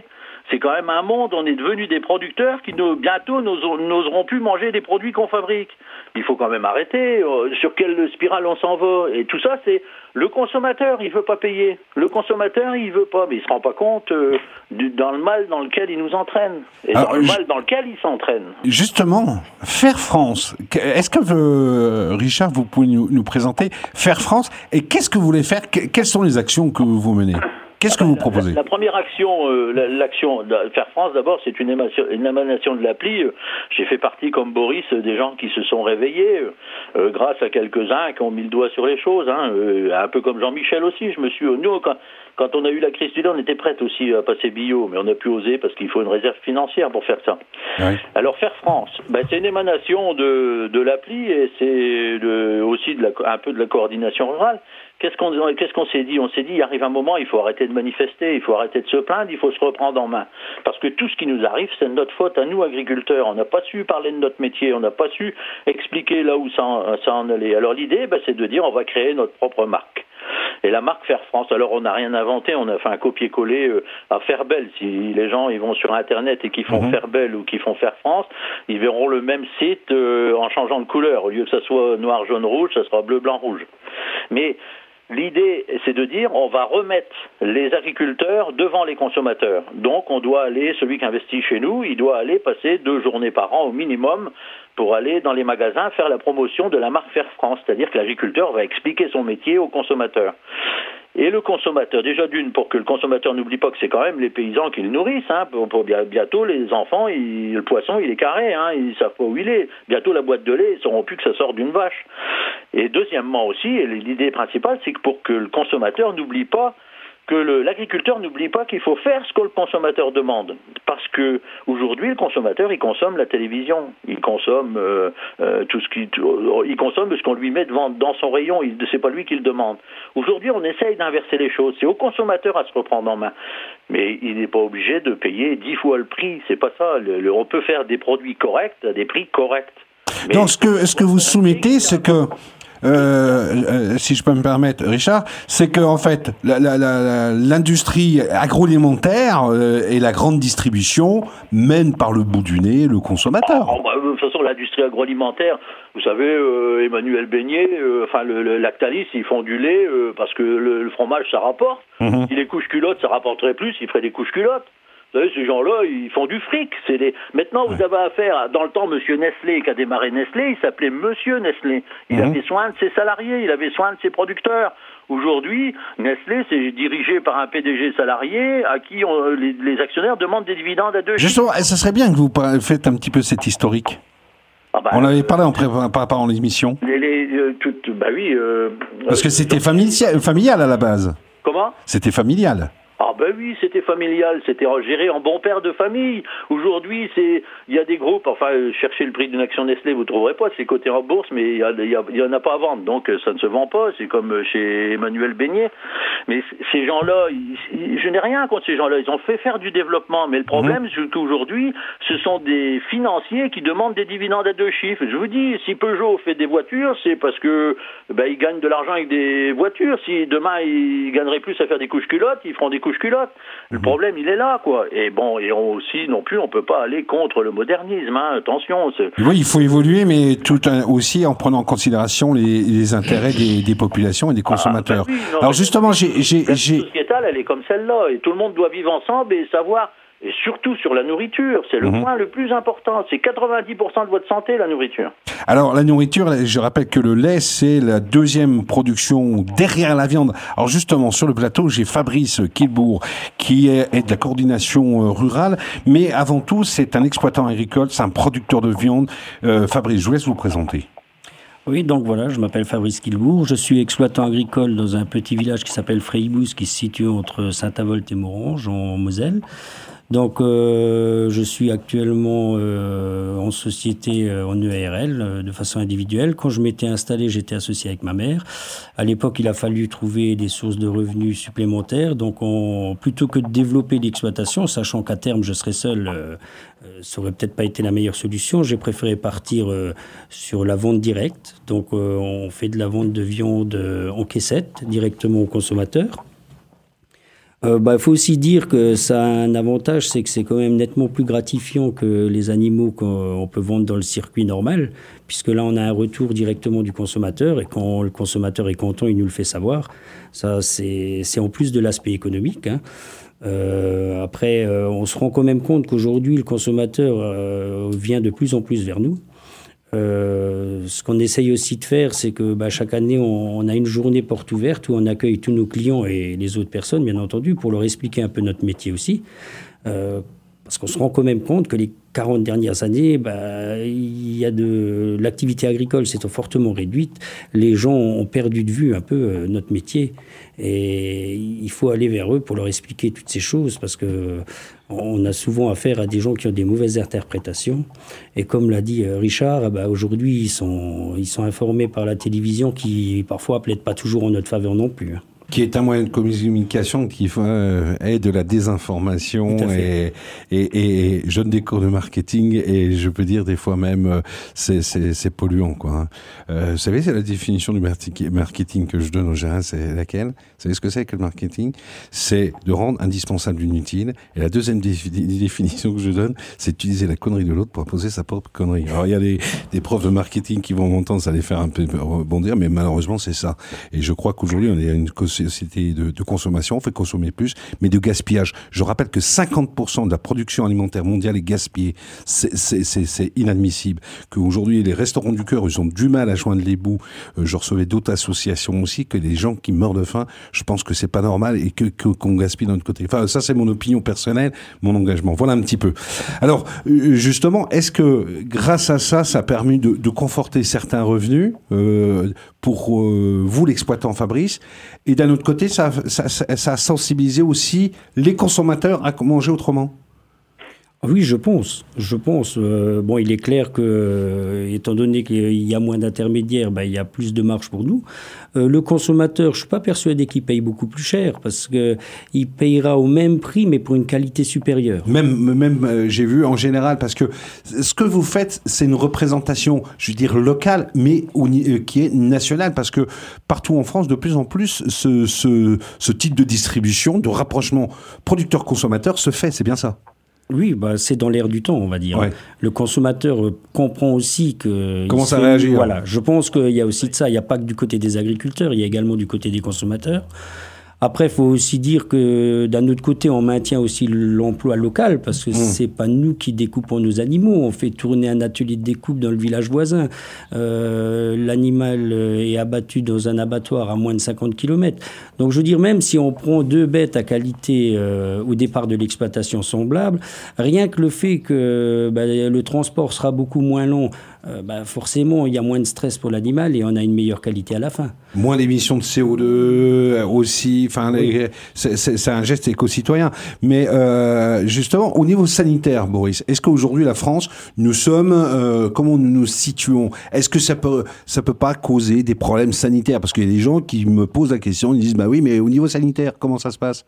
C'est quand même un monde, on est devenu des producteurs qui ne, bientôt n'oseront plus manger des produits qu'on fabrique. Il faut quand même arrêter. Euh, sur quelle spirale on s'en va? Et tout ça, c'est le consommateur, il veut pas payer. Le consommateur, il veut pas, mais il se rend pas compte euh, du, dans le mal dans lequel il nous entraîne. Et Alors, dans le mal dans lequel il s'entraîne. Justement, Faire France, est-ce que euh, Richard, vous pouvez nous, nous présenter Faire France et qu'est-ce que vous voulez faire? Quelles sont les actions que vous menez? Qu'est-ce que vous proposez? La, la première action, euh, l'action de Faire France, d'abord, c'est une émanation, une émanation de l'appli. J'ai fait partie, comme Boris, des gens qui se sont réveillés, euh, grâce à quelques-uns qui ont mis le doigt sur les choses. Hein, euh, un peu comme Jean-Michel aussi. Je me suis, nous, quand, quand on a eu la crise du lait, on était prêts aussi à passer bio, mais on n'a pu oser parce qu'il faut une réserve financière pour faire ça. Oui. Alors Faire France, ben, c'est une émanation de, de l'appli et c'est de, aussi de la, un peu de la coordination rurale. Qu'est-ce qu'on, qu'est-ce qu'on s'est dit? On s'est dit, il arrive un moment, il faut arrêter de manifester, il faut arrêter de se plaindre, il faut se reprendre en main. Parce que tout ce qui nous arrive, c'est de notre faute à nous, agriculteurs. On n'a pas su parler de notre métier, on n'a pas su expliquer là où ça en, ça en allait. Alors l'idée, ben, c'est de dire, on va créer notre propre marque. Et la marque Faire France, alors on n'a rien inventé, on a fait un copier-coller euh, à Faire Belle. Si les gens ils vont sur Internet et qui font mmh. Faire Belle ou qui font Faire France, ils verront le même site euh, en changeant de couleur. Au lieu que ça soit noir, jaune, rouge, ça sera bleu, blanc, rouge. Mais l'idée, c'est de dire, on va remettre les agriculteurs devant les consommateurs. Donc, on doit aller, celui qui investit chez nous, il doit aller passer deux journées par an au minimum pour aller dans les magasins faire la promotion de la marque Faire France. C'est-à-dire que l'agriculteur va expliquer son métier au consommateur. Et le consommateur, déjà d'une, pour que le consommateur n'oublie pas que c'est quand même les paysans qui le nourrissent. Hein, pour, pour bientôt, les enfants, ils, le poisson, il est carré, hein, ils ne savent pas où il est. Bientôt, la boîte de lait, ils ne sauront plus que ça sort d'une vache. Et deuxièmement aussi, et l'idée principale, c'est que pour que le consommateur n'oublie pas, que le, l'agriculteur n'oublie pas qu'il faut faire ce que le consommateur demande. Parce que aujourd'hui, le consommateur, il consomme la télévision, il consomme euh, euh, tout ce qui, tout, il consomme ce qu'on lui met devant, dans son rayon. Il, c'est pas lui qui le demande. Aujourd'hui, on essaye d'inverser les choses. C'est au consommateur à se reprendre en main. Mais il n'est pas obligé de payer dix fois le prix. C'est pas ça. Le, le, on peut faire des produits corrects à des prix corrects. Mais donc, ce que, ce que vous soumettez, c'est que Euh, euh, si je peux me permettre, Richard, c'est que en fait, la, la, la, l'industrie agroalimentaire euh, et la grande distribution mènent par le bout du nez le consommateur. Oh, bah, de toute façon, l'industrie agroalimentaire, vous savez, euh, Emmanuel Beignet, euh, enfin le, le Lactalis, ils font du lait euh, parce que le, le fromage, ça rapporte. Mm-hmm. Si les couches culottes, ça rapporterait plus, ils feraient des couches culottes. Vous savez, ces gens-là, ils font du fric. C'est des... Maintenant, vous ouais. avez affaire, dans le temps, Monsieur Nestlé, qui a démarré Nestlé, il s'appelait Monsieur Nestlé. Il mmh. avait soin de ses salariés, il avait soin de ses producteurs. Aujourd'hui, Nestlé, c'est dirigé par un P D G salarié à qui on, les, les actionnaires demandent des dividendes à deux chiffres. Justement, ça serait bien que vous faites un petit peu cet historique. Ah bah, on avait parlé en préparant l'émission. Les, les, euh, tout, bah oui. Euh, Parce que c'était euh, familial, familial à la base. Comment ? C'était familial. Ah ben oui, c'était familial, c'était géré en bon père de famille. Aujourd'hui, c'est, il y a des groupes, enfin, euh, cherchez le prix d'une action Nestlé, vous ne trouverez pas, c'est coté en bourse, mais il y, a, il, y a, il y en a pas à vendre, donc ça ne se vend pas, c'est comme chez Emmanuel Beignet. Mais ces gens-là, ils, ils, je n'ai rien contre ces gens-là, ils ont fait faire du développement, mais le problème, mmh. c'est qu'aujourd'hui, ce sont des financiers qui demandent des dividendes à deux chiffres. Je vous dis, si Peugeot fait des voitures, c'est parce que ben, ils gagnent de l'argent avec des voitures. Si demain, ils gagneraient plus à faire des couches culottes, ils feront des couches culottes. Le problème, il est là, quoi. Et bon, et on aussi, non plus, on peut pas aller contre le modernisme, hein. Attention. C'est... Oui, il faut évoluer, mais tout un, aussi en prenant en considération les, les intérêts des, des populations et des consommateurs. Ah, ben oui, non, alors justement, j'ai, j'ai, la j'ai... sociétale, elle est comme celle-là, et tout le monde doit vivre ensemble et savoir. Et surtout sur la nourriture, c'est le mmh. point le plus important. C'est quatre-vingt-dix pour cent de votre santé, la nourriture. Alors, la nourriture, je rappelle que le lait, c'est la deuxième production derrière la viande. Alors justement, sur le plateau, j'ai Fabrice Quilbourg, qui est, est de la coordination rurale. Mais avant tout, c'est un exploitant agricole, c'est un producteur de viande. Euh, Fabrice, je vous laisse vous présenter. Oui, donc voilà, je m'appelle Fabrice Quilbourg. Je suis exploitant agricole dans un petit village qui s'appelle Freibus, qui se situe entre Saint-Avold et Morange, en Moselle. Donc, euh, je suis actuellement euh, en société, euh, en E A R L, euh, de façon individuelle. Quand je m'étais installé, j'étais associé avec ma mère. À l'époque, il a fallu trouver des sources de revenus supplémentaires. Donc, on, plutôt que de développer l'exploitation, sachant qu'à terme, je serais seul, euh, euh, ça aurait peut-être pas été la meilleure solution. J'ai préféré partir euh, sur la vente directe. Donc, euh, on fait de la vente de viande euh, en caissette, directement aux consommateurs. Euh, bah, faut aussi dire que ça a un avantage, c'est que c'est quand même nettement plus gratifiant que les animaux qu'on peut vendre dans le circuit normal, puisque là, on a un retour directement du consommateur, et quand le consommateur est content, il nous le fait savoir. Ça, c'est, c'est en plus de l'aspect économique, hein. Euh, après, euh, on se rend quand même compte qu'aujourd'hui, le consommateur euh, vient de plus en plus vers nous. Euh, ce qu'on essaye aussi de faire, c'est que bah, chaque année, on, on a une journée porte ouverte où on accueille tous nos clients et les autres personnes, bien entendu, pour leur expliquer un peu notre métier aussi. Euh, parce qu'on se rend quand même compte que les quarante dernières années, bah, il y a de l'activité agricole s'est fortement réduite. Les gens ont perdu de vue un peu euh, notre métier. Et il faut aller vers eux pour leur expliquer toutes ces choses, parce que on a souvent affaire à des gens qui ont des mauvaises interprétations. Et comme l'a dit Richard, bah aujourd'hui, ils sont, ils sont informés par la télévision qui, parfois, plaide pas toujours en notre faveur non plus. Qui est un moyen de communication qui euh, est de la désinformation et, et, et je donne des cours de marketing et je peux dire des fois même euh, c'est, c'est, c'est polluant, quoi. Euh, vous savez, c'est la définition du marketing que je donne aux gens, c'est laquelle? Vous savez ce que c'est que le marketing? C'est de rendre indispensable l'inutile. Et la deuxième dé- définition que je donne, c'est d'utiliser la connerie de l'autre pour imposer sa propre connerie. Alors il y a des, des profs de marketing qui vont m'entendre, ça les faire un peu rebondir, mais malheureusement c'est ça. Et je crois qu'aujourd'hui on est à une société de, de consommation, on fait consommer plus, mais de gaspillage. Je rappelle que cinquante pour cent de la production alimentaire mondiale est gaspillée. C'est, c'est, c'est, c'est inadmissible. Qu'aujourd'hui, les restaurants du cœur, ils ont du mal à joindre les bouts. Euh, je recevais d'autres associations aussi, que les gens qui meurent de faim, je pense que c'est pas normal et que, que qu'on gaspille d'un autre côté. Enfin, ça, c'est mon opinion personnelle, mon engagement. Voilà un petit peu. Alors, justement, est-ce que grâce à ça, ça a permis de, de conforter certains revenus euh, pour euh, vous, l'exploitant Fabrice, et d'un autre côté, ça, ça, ça, ça a sensibilisé aussi les consommateurs à manger autrement? Oui, je pense. Je pense. Euh, bon, il est clair que, euh, étant donné qu'il y a moins d'intermédiaires, ben, il y a plus de marge pour nous. Euh, le consommateur, je suis pas persuadé qu'il paye beaucoup plus cher, parce que il payera au même prix, mais pour une qualité supérieure. Même, même, euh, j'ai vu en général, parce que ce que vous faites, c'est une représentation, je veux dire locale, mais euh, qui est nationale, parce que partout en France, de plus en plus, ce, ce, ce type de distribution, de rapprochement producteur-consommateur se fait. C'est bien ça? Oui, bah, c'est dans l'air du temps, on va dire. Ouais. Le consommateur comprend aussi que... Commence à réagir. Voilà, je pense qu'il y a aussi de ça. Il n'y a pas que du côté des agriculteurs, il y a également du côté des consommateurs. Après, il faut aussi dire que d'un autre côté, on maintient aussi l'emploi local, parce que mmh. c'est pas nous qui découpons nos animaux. On fait tourner un atelier de découpe dans le village voisin. Euh, l'animal est abattu dans un abattoir à moins de cinquante kilomètres. Donc, je veux dire, même si on prend deux bêtes à qualité euh, au départ de l'exploitation semblable, rien que le fait que bah, le transport sera beaucoup moins long, euh, bah, forcément, il y a moins de stress pour l'animal et on a une meilleure qualité à la fin. Moins d'émissions de C O deux aussi. Enfin, oui. c'est, c'est, c'est un geste éco-citoyen. Mais euh, justement, au niveau sanitaire, Boris, est-ce qu'aujourd'hui, la France, nous sommes, euh, comment nous nous situons? Est-ce que ça peut, ça peut pas causer des problèmes sanitaires? Parce qu'il y a des gens qui me posent la question, ils disent, bah oui, mais au niveau sanitaire, comment ça se passe?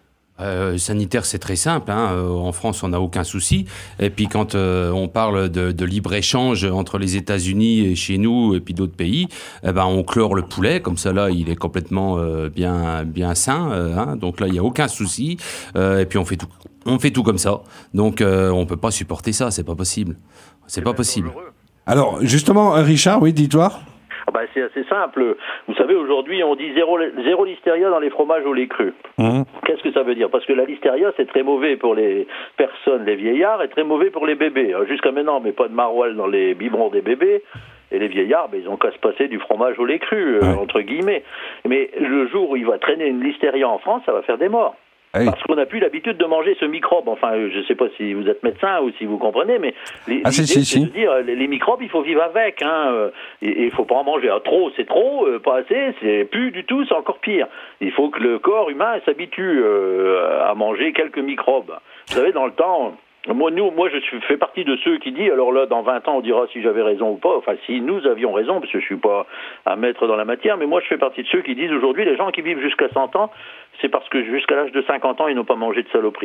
Euh, sanitaire, c'est très simple, hein. Euh, en France, on n'a aucun souci. Et puis, quand euh, on parle de, de libre-échange entre les États-Unis et chez nous et puis d'autres pays, eh ben, on chlore le poulet. Comme ça, là, il est complètement euh, bien, bien sain. Euh, hein. Donc là, il n'y a aucun souci. Euh, et puis, on fait tout, on fait tout comme ça. Donc, euh, on ne peut pas supporter ça. C'est pas possible. C'est, c'est pas possible. Alors, justement, Richard, oui, dis-toi. Ah ben c'est assez simple. Vous savez, aujourd'hui, on dit zéro, zéro listeria dans les fromages au lait cru. Mmh. Qu'est-ce que ça veut dire? Parce que la listeria, c'est très mauvais pour les personnes, les vieillards, et très mauvais pour les bébés. Jusqu'à maintenant, on ne met pas de maroilles dans les biberons des bébés. Et les vieillards, ben, ils ont qu'à se passer du fromage au lait cru, ouais. euh, entre guillemets. Mais le jour où il va traîner une listeria en France, ça va faire des morts. Oui. Parce qu'on n'a plus l'habitude de manger ce microbe. Enfin, je ne sais pas si vous êtes médecin ou si vous comprenez, mais les, ah, l'idée, si, si, c'est si. de dire les, les microbes, il faut vivre avec. Hein, et il ne faut pas en manger. Ah, trop, c'est trop. Euh, pas assez, c'est plus du tout, c'est encore pire. Il faut que le corps humain s'habitue euh, à manger quelques microbes. Vous savez, dans le temps... Moi, nous, moi, je suis, fais partie de ceux qui disent, alors là, dans vingt ans, on dira si j'avais raison ou pas, enfin, si nous avions raison, parce que je suis pas à mettre dans la matière, mais moi, je fais partie de ceux qui disent aujourd'hui, les gens qui vivent jusqu'à cent ans, c'est parce que jusqu'à l'âge de cinquante ans, ils n'ont pas mangé de saloperie.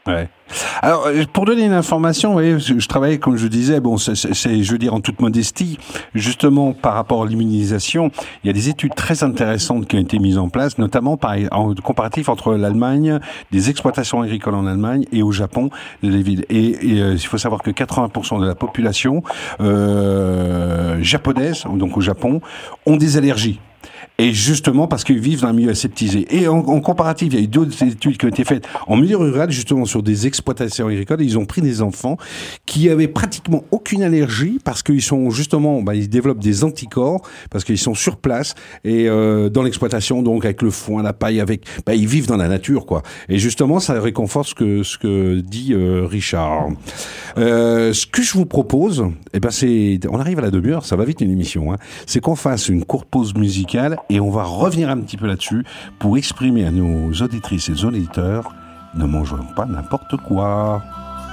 Ouais. Alors, pour donner une information, vous voyez, je travaillais, comme je disais, bon, c'est, c'est, je veux dire, en toute modestie, justement, par rapport à l'immunisation, il y a des études très intéressantes qui ont été mises en place, notamment par, en comparatif entre l'Allemagne, des exploitations agricoles en Allemagne et au Japon, les villes. Et, et euh, il faut savoir que quatre-vingts pour cent de la population euh, japonaise, donc au Japon, ont des allergies. Et justement parce qu'ils vivent dans un milieu aseptisé. Et en, en comparatif, il y a eu d'autres études qui ont été faites en milieu rural, justement sur des exploitations agricoles. Et ils ont pris des enfants qui avaient pratiquement aucune allergie parce qu'ils sont justement, bah, ils développent des anticorps parce qu'ils sont sur place et euh, dans l'exploitation, donc avec le foin, la paille, avec, bah, ils vivent dans la nature, quoi. Et justement, ça réconforte ce que ce que dit euh, Richard. Euh, ce que je vous propose, eh ben c'est, on arrive à la demi-heure, ça va vite une émission, hein. C'est qu'on fasse une courte pause musicale. Et on va revenir un petit peu là-dessus pour exprimer à nos auditrices et auditeurs, ne mangeons pas n'importe quoi.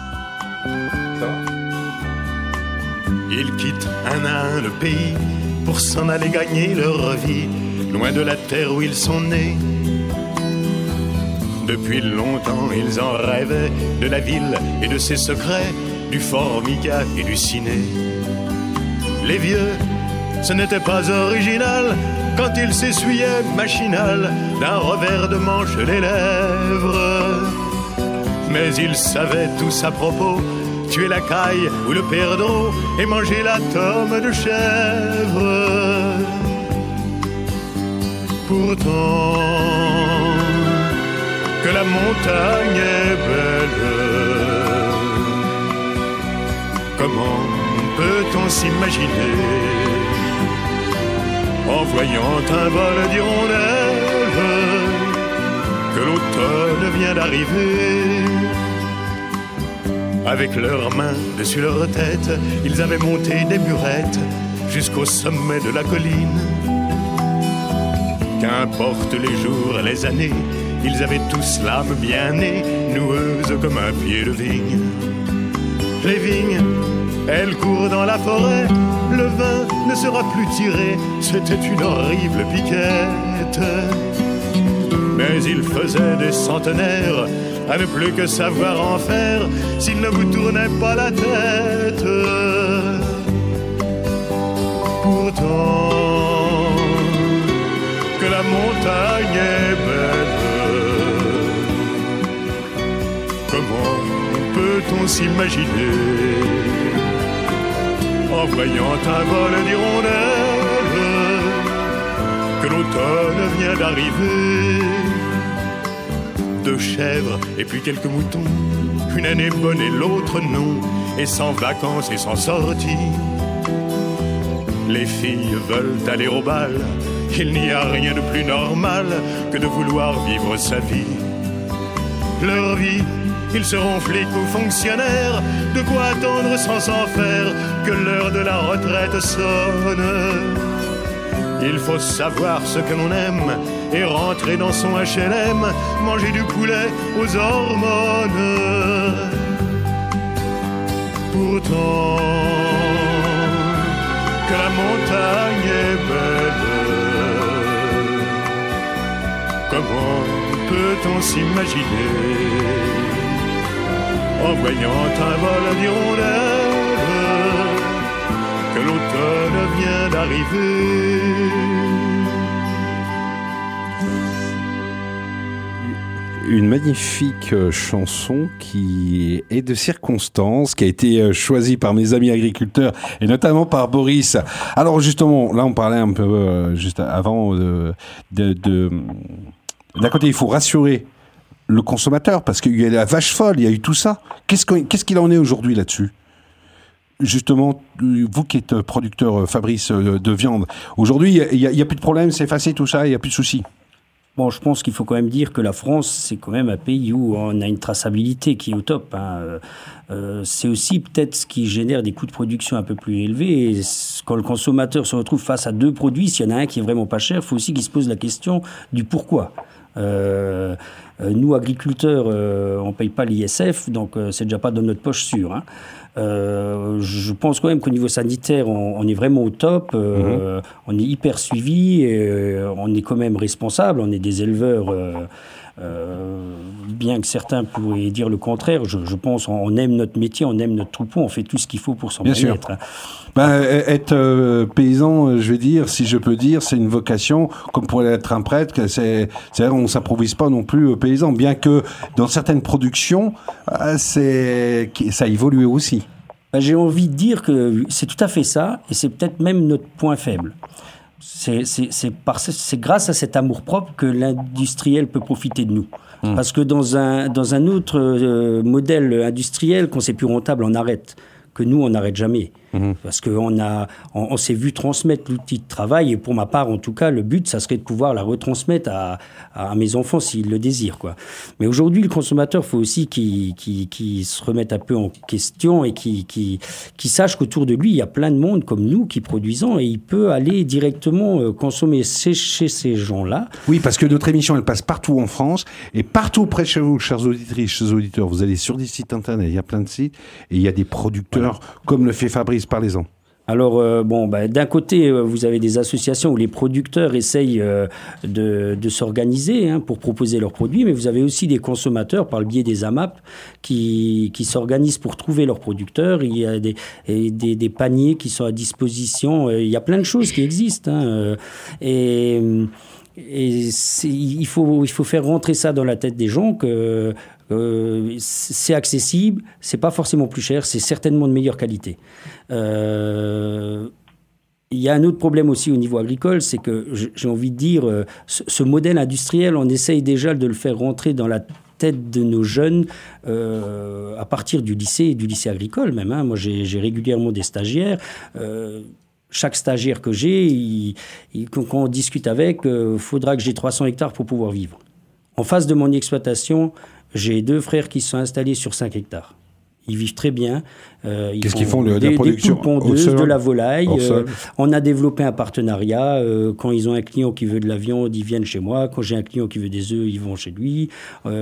Ils quittent un à un le pays pour s'en aller gagner leur vie, loin de la terre où ils sont nés. Depuis longtemps ils en rêvaient, de la ville et de ses secrets, du Formica et du ciné. Les vieux, ce n'était pas original quand ils s'essuyaient machinal d'un revers de manche les lèvres. Mais ils savaient tous à propos, tuer la caille ou le perdreau et manger la tome de chèvre. Pourtant, que la montagne est belle, comment peut-on s'imaginer en voyant un vol d'hirondelles que l'automne vient d'arriver. Avec leurs mains dessus leur tête, ils avaient monté des burettes jusqu'au sommet de la colline. Qu'importe les jours, les années, ils avaient tous l'âme bien née, noueuse comme un pied de vigne. Les vignes, elles courent dans la forêt, le vin ne sera plus tiré, c'était une horrible piquette. Mais il faisait des centenaires à ne plus que savoir en faire s'il ne vous tournait pas la tête. Pourtant, que la montagne est belle, comment peut-on s'imaginer en voyant un vol d'hirondelles que l'automne vient d'arriver. Deux chèvres et puis quelques moutons, une année bonne et l'autre non, et sans vacances et sans sortie. Les filles veulent aller au bal, il n'y a rien de plus normal que de vouloir vivre sa vie. Leur vie, ils seront flics ou fonctionnaires, de quoi attendre sans s'en faire que l'heure de la retraite sonne. Il faut savoir ce que l'on aime et rentrer dans son H L M, manger du poulet aux hormones. Pourtant, que la montagne est belle, comment peut-on s'imaginer en voyant un vol d'hirondelles que l'automne vient d'arriver. Une magnifique chanson qui est de circonstance, qui a été choisie par mes amis agriculteurs et notamment par Boris. Alors justement, là on parlait un peu euh, juste avant de, de, de... d'un côté il faut rassurer le consommateur parce qu'il y a la vache folle, il y a eu tout ça. Qu'est-ce, que, qu'est-ce qu'il en est aujourd'hui là-dessus ? Justement, vous qui êtes producteur, Fabrice, de viande, aujourd'hui il n'y a, a, a plus de problème, c'est effacé tout ça, il n'y a plus de soucis. Bon, je pense qu'il faut quand même dire que la France, c'est quand même un pays où on a une traçabilité qui est au top, hein. Euh, c'est aussi peut-être ce qui génère des coûts de production un peu plus élevés. Et quand le consommateur se retrouve face à deux produits, s'il y en a un qui est vraiment pas cher, il faut aussi qu'il se pose la question du pourquoi. Euh, nous, agriculteurs, euh, on ne paye pas l'I S F, donc euh, c'est déjà pas dans notre poche sûre, hein. Euh, je pense quand même qu'au niveau sanitaire, on, on est vraiment au top, euh, mmh. on est hyper suivi, et, euh, on est quand même responsable, on est des éleveurs euh, Euh, bien que certains pourraient dire le contraire, je, je pense on aime notre métier, on aime notre troupeau, on fait tout ce qu'il faut pour s'en bien-être. Hein. Ben, être euh, paysan, je vais dire, si je peux dire, c'est une vocation, comme pourrait être un prêtre. C'est, c'est-à-dire on ne s'improvise pas non plus paysan, bien que dans certaines productions, c'est, ça a évolué aussi. Ben, j'ai envie de dire que c'est tout à fait ça, et c'est peut-être même notre point faible. C'est, c'est, c'est, par, c'est grâce à cet amour-propre que l'industriel peut profiter de nous. Mmh. Parce que dans un, dans un autre euh, modèle industriel, quand c'est plus rentable, on arrête. Que nous, on n'arrête jamais. Mmh. Parce qu'on a, on, on s'est vu transmettre l'outil de travail, et pour ma part, en tout cas, le but, ça serait de pouvoir la retransmettre à, à mes enfants s'ils le désirent, quoi. Mais aujourd'hui, le consommateur, il faut aussi qu'il, qu'il, qu'il se remette un peu en question et qu'il, qu'il, qu'il sache qu'autour de lui, il y a plein de monde comme nous qui produisons, et il peut aller directement consommer chez, chez ces gens-là. Oui, parce que notre émission, elle passe partout en France, et partout près de chez vous, chers auditrices, chers auditeurs, vous allez sur des sites internet, il y a plein de sites, et il y a des producteurs, voilà, comme le fait Fabrice. Parlez-en. Alors, euh, bon, bah, d'un côté, euh, vous avez des associations où les producteurs essayent euh, de, de s'organiser hein, pour proposer leurs produits, mais vous avez aussi des consommateurs, par le biais des A M A P, qui, qui s'organisent pour trouver leurs producteurs. Il y a des, des, des paniers qui sont à disposition. Il y a plein de choses qui existent. Hein, et et il, faut, il faut faire rentrer ça dans la tête des gens que... Euh, c'est accessible, c'est pas forcément plus cher, c'est certainement de meilleure qualité. Euh, il y a un autre problème aussi au niveau agricole, c'est que j'ai envie de dire, ce, ce modèle industriel, on essaye déjà de le faire rentrer dans la tête de nos jeunes euh, à partir du lycée et du lycée agricole même. Hein. Moi, j'ai, j'ai régulièrement des stagiaires. Euh, Chaque stagiaire que j'ai, il, il, quand on discute avec, il euh, faudra que j'ai trois cents hectares pour pouvoir vivre. En face de mon exploitation, j'ai deux frères qui sont installés sur cinq hectares. Ils vivent très bien. Euh, ils Qu'est-ce font qu'ils font, le, des, la production des poules pondeuses, de la volaille. Euh, on a développé un partenariat. Euh, quand ils ont un client qui veut de la viande, ils viennent chez moi. Quand j'ai un client qui veut des œufs, ils vont chez lui.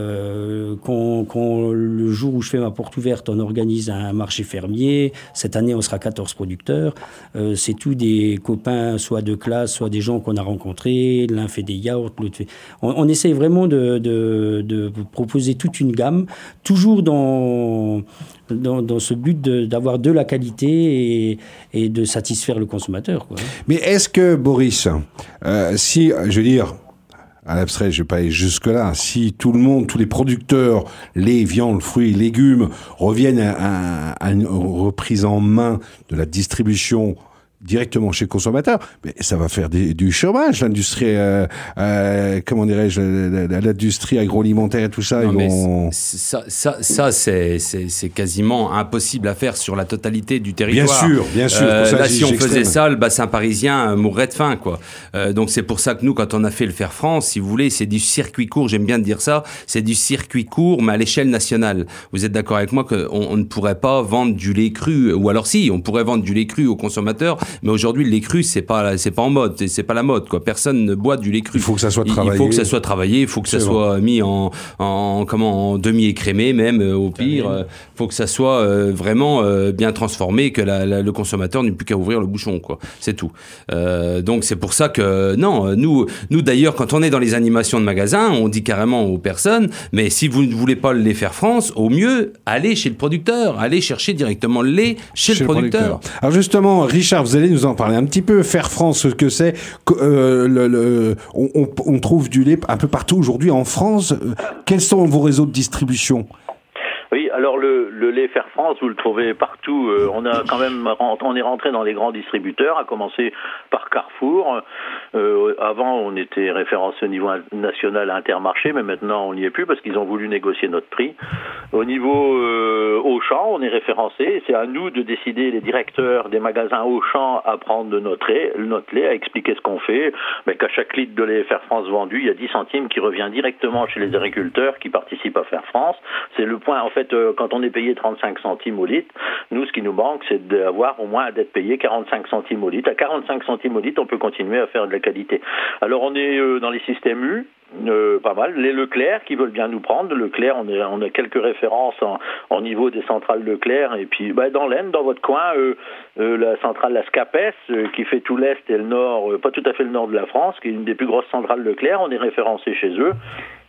Euh, quand, quand le jour où je fais ma porte ouverte, on organise un marché fermier. Cette année, on sera quatorze producteurs. Euh, c'est tous des copains, soit de classe, soit des gens qu'on a rencontrés. L'un fait des yaourts, l'autre fait... On, on essaye vraiment de, de, de proposer toute une gamme, toujours dans... Dans, dans ce but de, d'avoir de la qualité et, et de satisfaire le consommateur, quoi. Mais est-ce que, Boris, euh, si, je veux dire, à l'abstrait, je ne vais pas aller jusque-là, si tout le monde, tous les producteurs, lait, viande, fruits, légumes, reviennent à, à, à une reprise en main de la distribution directement chez le consommateur, mais ça va faire des, du chômage, l'industrie, euh, euh, comment dirais-je, l'industrie agroalimentaire et tout ça. Non, ils vont... ça, ça, ça c'est, c'est, c'est quasiment impossible à faire sur la totalité du territoire. Bien sûr, bien sûr. Euh, ça, là, si on faisait ça, le bassin parisien mourrait de faim, quoi. Euh, donc c'est pour ça que nous, quand on a fait le Faire France, si vous voulez, c'est du circuit court. J'aime bien dire ça. C'est du circuit court, mais à l'échelle nationale. Vous êtes d'accord avec moi qu'on on ne pourrait pas vendre du lait cru, ou alors si, on pourrait vendre du lait cru aux consommateurs. Mais aujourd'hui, le lait cru, c'est pas, c'est pas en mode, c'est, c'est pas la mode, quoi. Personne ne boit du lait cru. Il faut que ça soit travaillé. Il faut que ça soit travaillé, il faut que ça soit mis en, en, comment, en demi-écrémé, même, euh, au pire. Il euh, faut que ça soit euh, vraiment euh, bien transformé, que la, la, le consommateur n'ait plus qu'à ouvrir le bouchon, quoi. C'est tout. Euh, donc, c'est pour ça que, non, nous, nous, d'ailleurs, quand on est dans les animations de magasins, on dit carrément aux personnes, mais si vous ne voulez pas le lait Faire France, au mieux, allez chez le producteur, allez chercher directement le lait chez, chez le, producteur. le producteur. Alors, justement, Richard, vous allez nous en parler un petit peu. Faire France, ce que c'est. Euh, le, le, on, on trouve du lait un peu partout aujourd'hui en France. Quels sont vos réseaux de distribution ? Oui, alors le, le lait Faire France, vous le trouvez partout. Euh, on a quand même, on est rentré dans les grands distributeurs, à commencer par Carrefour. Euh, avant, on était référencé au niveau national à Intermarché, mais maintenant on n'y est plus parce qu'ils ont voulu négocier notre prix. Au niveau euh, Auchan, on est référencé. C'est à nous de décider, les directeurs des magasins Auchan, à prendre de notre lait, notre lait, à expliquer ce qu'on fait. Mais qu'à chaque litre de lait Faire France vendu, il y a dix centimes qui revient directement chez les agriculteurs qui participent à Faire France. C'est le point. En fait, euh, quand on est payé trente-cinq centimes au litre, nous, ce qui nous manque, c'est d'avoir au moins d'être payé quarante-cinq centimes au litre. À quarante-cinq centimes au litre, on peut continuer à faire de la qualité. Alors, on est euh, dans les systèmes U. Euh, pas mal. Les Leclerc qui veulent bien nous prendre. Leclerc, on, est, on a quelques références en, en niveau des centrales Leclerc. Et puis, bah, dans l'Aisne, dans votre coin, euh, euh, la centrale La Scapès, euh, qui fait tout l'Est et le Nord, euh, pas tout à fait le Nord de la France, qui est une des plus grosses centrales Leclerc. On est référencé chez eux.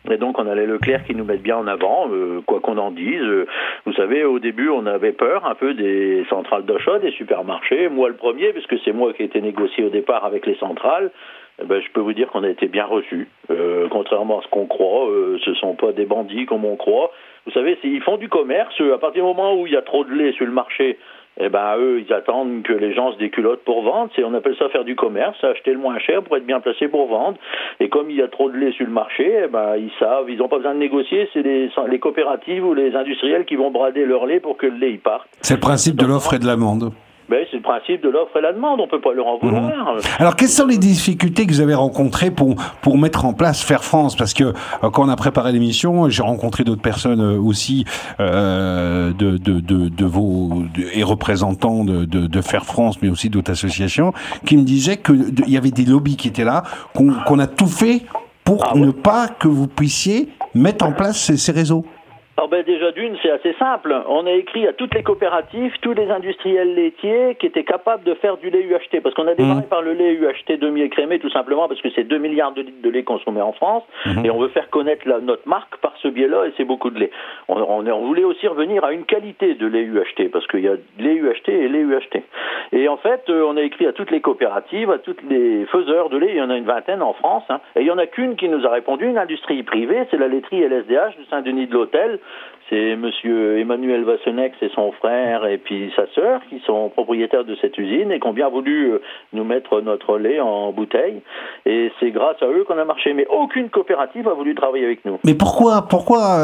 Et donc on a les Leclerc qui nous mettent bien en avant, euh, quoi qu'on en dise. Euh, vous savez, au début, on avait peur un peu des centrales d'achat, des supermarchés. Moi, le premier, parce que c'est moi qui ai été négocié au départ avec les centrales. Eh ben, je peux vous dire qu'on a été bien reçus. Euh, contrairement à ce qu'on croit, euh, ce sont pas des bandits comme on croit. Vous savez, ils font du commerce. À partir du moment où il y a trop de lait sur le marché, eh ben, eux, ils attendent que les gens se déculottent pour vendre. C'est, on appelle ça faire du commerce, acheter le moins cher pour être bien placé pour vendre. Et comme il y a trop de lait sur le marché, eh ben, ils savent, ils n'ont pas besoin de négocier. C'est les, les coopératives ou les industriels qui vont brader leur lait pour que le lait y parte. C'est le principe de l'offre et de la demande. Ben, c'est le principe de l'offre et la demande, on ne peut pas leur en vouloir. Mmh. Alors, quelles sont les difficultés que vous avez rencontrées pour, pour mettre en place Faire France ? Parce que euh, quand on a préparé l'émission, j'ai rencontré d'autres personnes euh, aussi euh, de, de, de, de vos de, et représentants de, de, de Faire France, mais aussi d'autres associations, qui me disaient qu'il y avait des lobbies qui étaient là, qu'on, qu'on a tout fait pour ah, ouais. ne pas que vous puissiez mettre en place ces, ces réseaux. Alors ben déjà d'une, c'est assez simple. On a écrit à toutes les coopératives, tous les industriels laitiers qui étaient capables de faire du lait U H T. Parce qu'on a démarré mmh. par le lait U H T demi-écrémé, tout simplement parce que c'est deux milliards de litres de lait consommés en France. Mmh. Et on veut faire connaître la, notre marque par ce biais-là, et c'est beaucoup de lait. On, on, on voulait aussi revenir à une qualité de lait U H T, parce qu'il y a lait U H T et lait U H T. Et en fait, euh, on a écrit à toutes les coopératives, à tous les faiseurs de lait, il y en a une vingtaine en France, hein, et il n'y en a qu'une qui nous a répondu, une industrie privée, c'est la laiterie L S D H de Saint-Denis de l'Hôtel. C'est monsieur Emmanuel Vassenex et son frère et puis sa sœur qui sont propriétaires de cette usine et qui ont bien voulu nous mettre notre lait en bouteille. Et c'est grâce à eux qu'on a marché. Mais aucune coopérative a voulu travailler avec nous. Mais pourquoi Pourquoi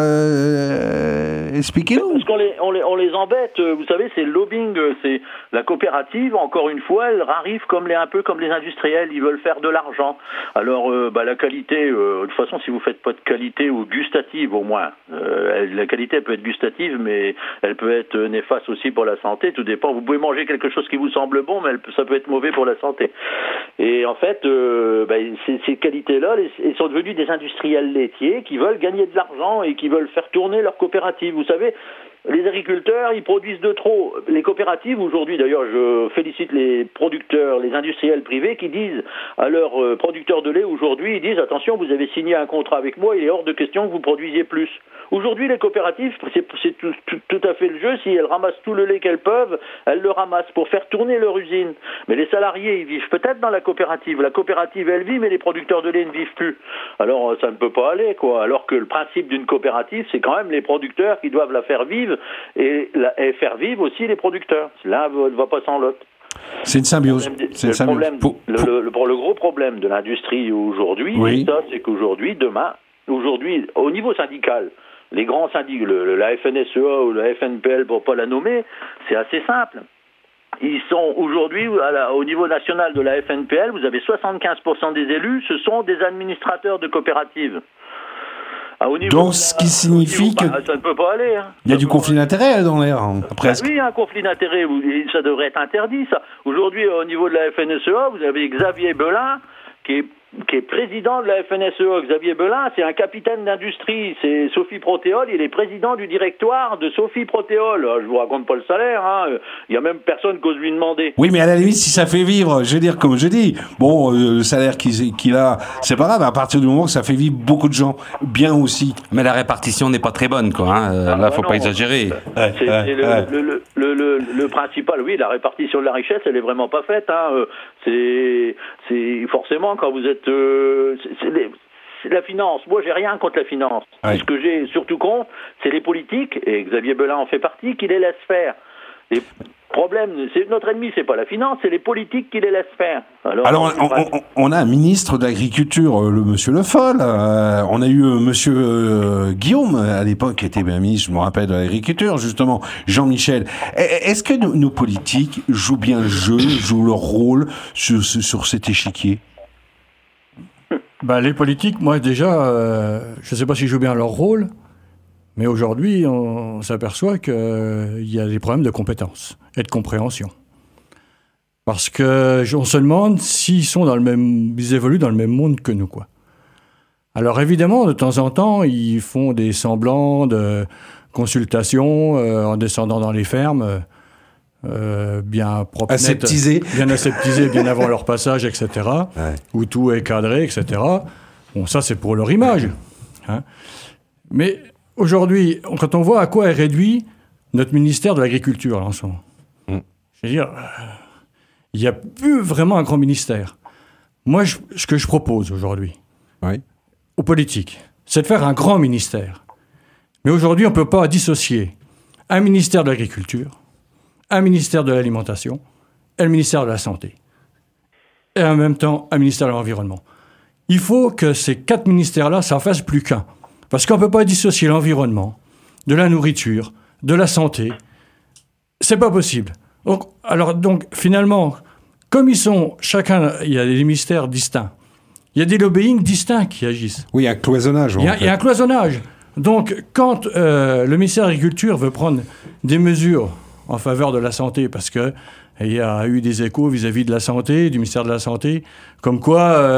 euh, Expliquez-nous. Parce qu'on les, on les, on les embête. Vous savez, c'est le lobbying. C'est la coopérative, encore une fois, elle arrive comme les, un peu comme les industriels. Ils veulent faire de l'argent. Alors, euh, bah, la qualité, euh, de toute façon, si vous faites pas de qualité ou gustative au moins, euh, la qualité elle peut être gustative, mais elle peut être néfaste aussi pour la santé. Tout dépend. Vous pouvez manger quelque chose qui vous semble bon, mais elle, ça peut être mauvais pour la santé. Et en fait, euh, ben, ces, ces qualités-là, elles sont devenues des industriels laitiers qui veulent gagner de l'argent et qui veulent faire tourner leur coopérative. Vous savez, les agriculteurs, ils produisent de trop. Les coopératives, aujourd'hui, d'ailleurs, je félicite les producteurs, les industriels privés qui disent à leurs euh, producteurs de lait, aujourd'hui, ils disent, attention, vous avez signé un contrat avec moi, il est hors de question que vous produisiez plus. Aujourd'hui, les coopératives, c'est, c'est tout, tout, tout à fait le jeu. Si elles ramassent tout le lait qu'elles peuvent, elles le ramassent pour faire tourner leur usine. Mais les salariés, ils vivent peut-être dans la coopérative. La coopérative, elle vit, mais les producteurs de lait ne vivent plus. Alors, ça ne peut pas aller, quoi. Alors que le principe d'une coopérative, c'est quand même les producteurs qui doivent la faire vivre et, la, et faire vivre aussi les producteurs. L'un ne va pas sans l'autre. C'est une symbiose. Le, c'est une le, symbiose. Problème, pour, pour... Le, le, le gros problème de l'industrie aujourd'hui, oui. ça, c'est qu'aujourd'hui, demain, aujourd'hui, au niveau syndical, les grands syndicats, le, la F N S E A ou la F N P L, pour ne pas la nommer, c'est assez simple. Ils sont aujourd'hui, à la, au niveau national de la F N P L, vous avez soixante-quinze pour cent des élus, ce sont des administrateurs de coopératives. Ah, au niveau Donc, ce qui signifie niveau, que... Bah, ça ne peut pas aller. Hein. Il y a du conflit d'intérêt dans l'air, hein, presque. Bah, oui, un conflit d'intérêt, ça devrait être interdit, ça. Aujourd'hui, au niveau de la F N S E A, vous avez Xavier Belin, qui est qui est président de la F N S E A. Xavier Belin, c'est un capitaine d'industrie. C'est Sophie Protéol, il est président du directoire de Sophie Protéol. Je vous raconte pas le salaire, hein. Il y a même personne qui ose lui demander. Oui, mais à la limite, si ça fait vivre, je veux dire, comme je dis, bon, euh, le salaire qu'il, qu'il a, c'est pas grave, à partir du moment que ça fait vivre beaucoup de gens, bien aussi. Mais la répartition n'est pas très bonne, quoi. Hein. Ah, Là, faut non, pas exagérer. Ouais, c'est, ouais, c'est le, ouais. le, le, le, le, le principal, oui, la répartition de la richesse, elle est vraiment pas faite. Hein. C'est, c'est forcément quand vous êtes Euh, c'est, c'est, les, c'est la finance. Moi, j'ai rien contre la finance. Oui. Ce que j'ai surtout contre, c'est les politiques, et Xavier Belin en fait partie, qui les laissent faire. Les problèmes, c'est notre ennemi, c'est pas la finance, c'est les politiques qui les laissent faire. Alors, Alors on, on, on a un ministre de l'Agriculture, le monsieur Le Foll. Euh, on a eu euh, monsieur euh, Guillaume, à l'époque, qui était bien ministre, je me rappelle, de l'Agriculture, justement, Jean-Michel. Est-ce que nos, nos politiques jouent bien le jeu, jouent leur rôle sur, sur cet échiquier ? Ben, les politiques, moi déjà, euh, je ne sais pas s'ils jouent bien leur rôle, mais aujourd'hui, on, on s'aperçoit qu'il euh, y a des problèmes de compétences et de compréhension. Parce qu'on se demande s'ils sont dans le même, ils évoluent dans le même monde que nous, quoi. Alors évidemment, de temps en temps, ils font des semblants de consultations euh, en descendant dans les fermes. Euh, bien propre, aseptisé, bien aseptisé, bien avant leur passage, et cetera. Ouais. Où tout est cadré, et cetera. Bon, ça c'est pour leur image. Hein. Mais aujourd'hui, quand on voit à quoi est réduit notre ministère de l'Agriculture, là, en ce moment, mm. je veux dire, il n'y a plus vraiment un grand ministère. Moi, je, ce que je propose aujourd'hui, oui. aux politiques, c'est de faire un grand ministère. Mais aujourd'hui, on ne peut pas dissocier un ministère de l'Agriculture, un ministère de l'Alimentation et le ministère de la Santé. Et en même temps, un ministère de l'Environnement. Il faut que ces quatre ministères-là, ça ne fasse plus qu'un. Parce qu'on ne peut pas dissocier l'environnement, de la nourriture, de la santé. C'est pas possible. Donc, alors, donc, finalement, comme ils sont chacun, il y a des ministères distincts, il y a des lobbying distincts qui agissent. Oui, il y a un cloisonnage. Il y a, il y a un cloisonnage. Donc, quand euh, le ministère de l'Agriculture veut prendre des mesures en faveur de la santé, parce que il y a eu des échos vis-à-vis de la santé, du ministère de la Santé, comme quoi